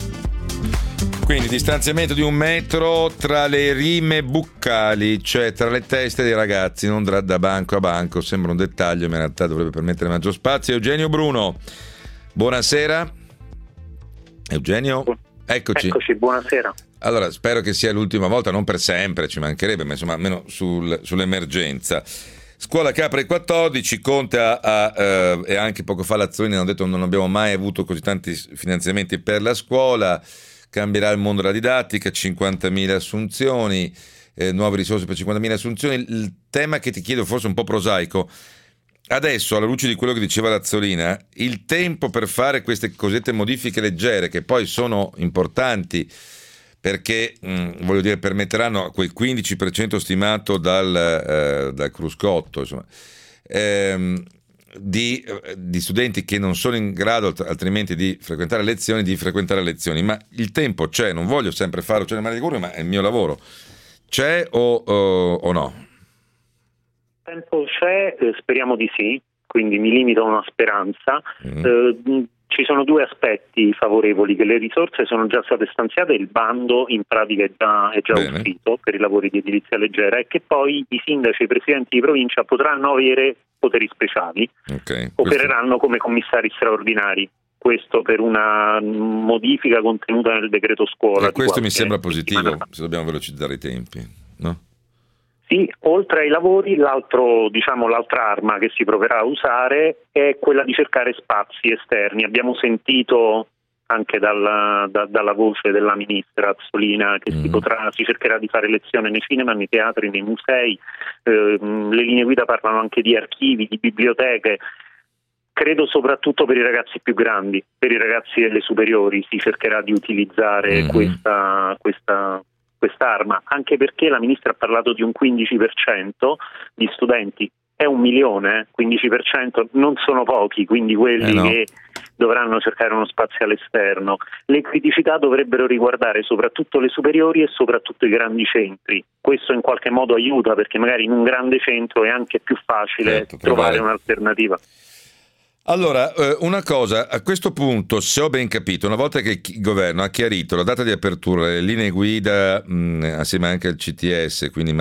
Quindi distanziamento di 1 metro tra le rime buccali, cioè tra le teste dei ragazzi, non da banco a banco. Sembra un dettaglio, ma in realtà dovrebbe permettere maggior spazio. Eugenio Bruno, buonasera. Eugenio, eccoci. Eccoci, buonasera. Allora, spero che sia l'ultima volta, non per sempre, ci mancherebbe, ma insomma almeno sull'emergenza. Scuola che apre il 14, Conte e anche poco fa l'Azzolina hanno detto non abbiamo mai avuto così tanti finanziamenti per la scuola, cambierà il mondo della didattica, 50.000 assunzioni, nuove risorse per 50.000 assunzioni. Il tema che ti chiedo, forse un po' prosaico, adesso alla luce di quello che diceva l'Azzolina, il tempo per fare queste cosiddette modifiche leggere, che poi sono importanti, perché voglio dire permetteranno quel 15% stimato dal Cruscotto, insomma, di studenti che non sono in grado altrimenti di frequentare lezioni, ma il tempo c'è, non voglio sempre fare uccelli male di curva, ma è il mio lavoro, c'è o no? Tempo c'è, speriamo di sì, quindi mi limito a una speranza. Ci sono 2 aspetti favorevoli, che le risorse sono già state stanziate, il bando in pratica è già uscito per i lavori di edilizia leggera, e che poi i sindaci e i presidenti di provincia potranno avere poteri speciali, opereranno come commissari straordinari. Questo per una modifica contenuta nel decreto scuola. E questo mi sembra positivo, se dobbiamo velocizzare i tempi, no? Sì, oltre ai lavori, l'altra arma che si proverà a usare è quella di cercare spazi esterni. Abbiamo sentito anche dalla voce della ministra Azzolina che si cercherà di fare lezione nei cinema, nei teatri, nei musei. Le linee guida parlano anche di archivi, di biblioteche. Credo soprattutto per i ragazzi più grandi, per i ragazzi delle superiori si cercherà di utilizzare quest'arma, anche perché la ministra ha parlato di un 15% di studenti. È 1 milione, 15% non sono pochi, quindi quelli che dovranno cercare uno spazio all'esterno. Le criticità dovrebbero riguardare soprattutto le superiori e soprattutto i grandi centri. Questo in qualche modo aiuta, perché magari in un grande centro è anche più facile trovare un'alternativa. Allora, una cosa, a questo punto, se ho ben capito, una volta che il governo ha chiarito la data di apertura, le linee guida assieme anche al CTS, quindi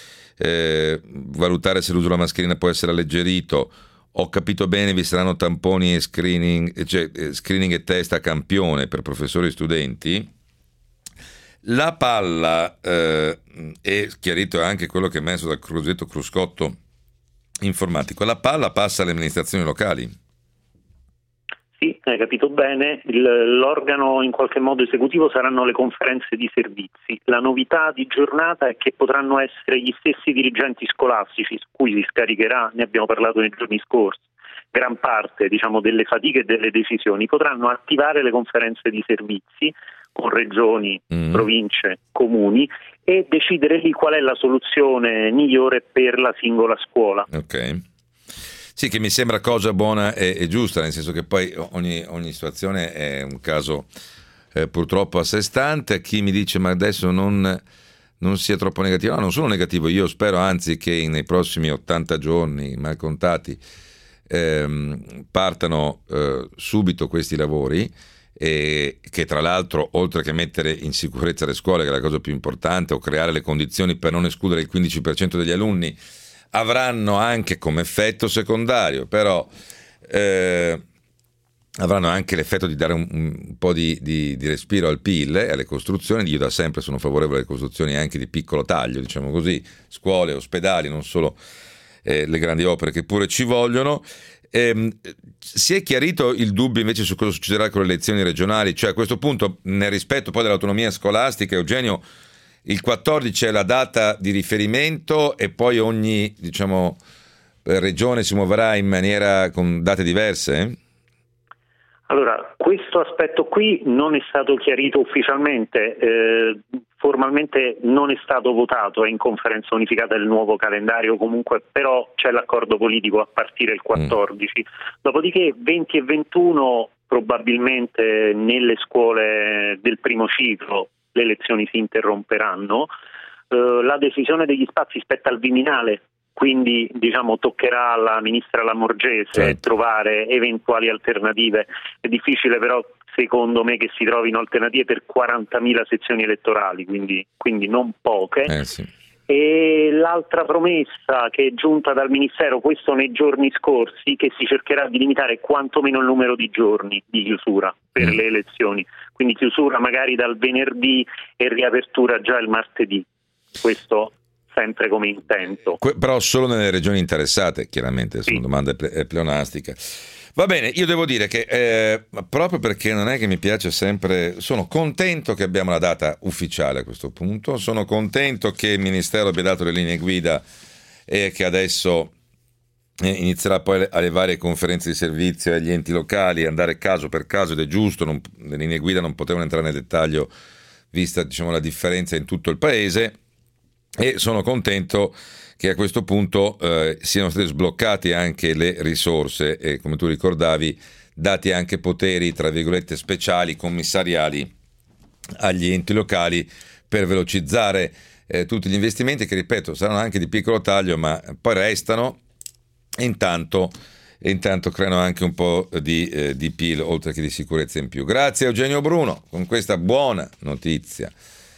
valutare se l'uso della mascherina può essere alleggerito, ho capito bene, vi saranno tamponi e screening, cioè screening e test a campione per professori e studenti. La palla, è chiarito anche quello che è messo dal cosiddetto cruscotto informatico, la palla passa alle amministrazioni locali. Sì, hai capito bene, l'organo in qualche modo esecutivo saranno le conferenze di servizi. La novità di giornata è che potranno essere gli stessi dirigenti scolastici su cui si scaricherà, ne abbiamo parlato nei giorni scorsi, gran parte delle fatiche e delle decisioni, potranno attivare le conferenze di servizi con regioni, province, comuni e decidere lì qual è la soluzione migliore per la singola scuola. Ok. Sì, che mi sembra cosa buona e giusta, nel senso che poi ogni situazione è un caso purtroppo a sé stante. Chi mi dice ma adesso non sia troppo negativo, no, non sono negativo, io spero anzi che nei prossimi 80 giorni mal contati partano subito questi lavori, e che tra l'altro, oltre che mettere in sicurezza le scuole, che è la cosa più importante, o creare le condizioni per non escludere il 15% degli alunni, avranno anche come effetto secondario, però avranno anche l'effetto di dare un po' di respiro al PIL e alle costruzioni. Io da sempre sono favorevole alle costruzioni anche di piccolo taglio, diciamo così, scuole, ospedali, non solo le grandi opere che pure ci vogliono. Si è chiarito il dubbio invece su cosa succederà con le elezioni regionali, cioè a questo punto, nel rispetto poi dell'autonomia scolastica, Eugenio, il 14 è la data di riferimento e poi ogni regione si muoverà in maniera con date diverse? Allora, questo aspetto qui non è stato chiarito ufficialmente, formalmente non è stato votato, è in conferenza unificata il nuovo calendario, comunque però c'è l'accordo politico a partire il 14. Dopodiché 20 e 21 probabilmente nelle scuole del primo ciclo le lezioni si interromperanno. La decisione degli spazi spetta al Viminale, quindi toccherà alla ministra Lamorgese trovare eventuali alternative. È difficile però secondo me che si trovino alternative per 40.000 sezioni elettorali, quindi non poche. Sì. E l'altra promessa che è giunta dal Ministero, questo nei giorni scorsi, che si cercherà di limitare quantomeno il numero di giorni di chiusura per le elezioni, quindi chiusura magari dal venerdì e riapertura già il martedì, questo sempre come intento. Però solo nelle regioni interessate, chiaramente, sono domande pleonastica. Va bene, io devo dire che proprio perché non è che mi piace sempre, sono contento che abbiamo la data ufficiale a questo punto, sono contento che il Ministero abbia dato le linee guida e che adesso inizierà poi alle varie conferenze di servizio agli enti locali, andare caso per caso, ed è giusto, le linee guida non potevano entrare nel dettaglio vista la differenza in tutto il paese, e sono contento che a questo punto siano state sbloccate anche le risorse e, come tu ricordavi, dati anche poteri, tra virgolette, speciali, commissariali agli enti locali per velocizzare tutti gli investimenti che, ripeto, saranno anche di piccolo taglio, ma poi restano e intanto creano anche un po' di PIL, oltre che di sicurezza in più. Grazie Eugenio Bruno con questa buona notizia.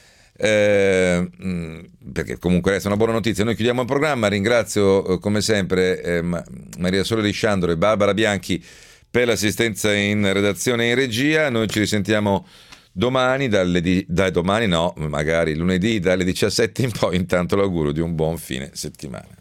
Perché comunque resta una buona notizia. Noi chiudiamo il programma, ringrazio come sempre Maria Sole Lisciandro e Barbara Bianchi per l'assistenza in redazione e in regia. Noi ci risentiamo domani magari lunedì dalle 17 in poi. Intanto l'augurio di un buon fine settimana.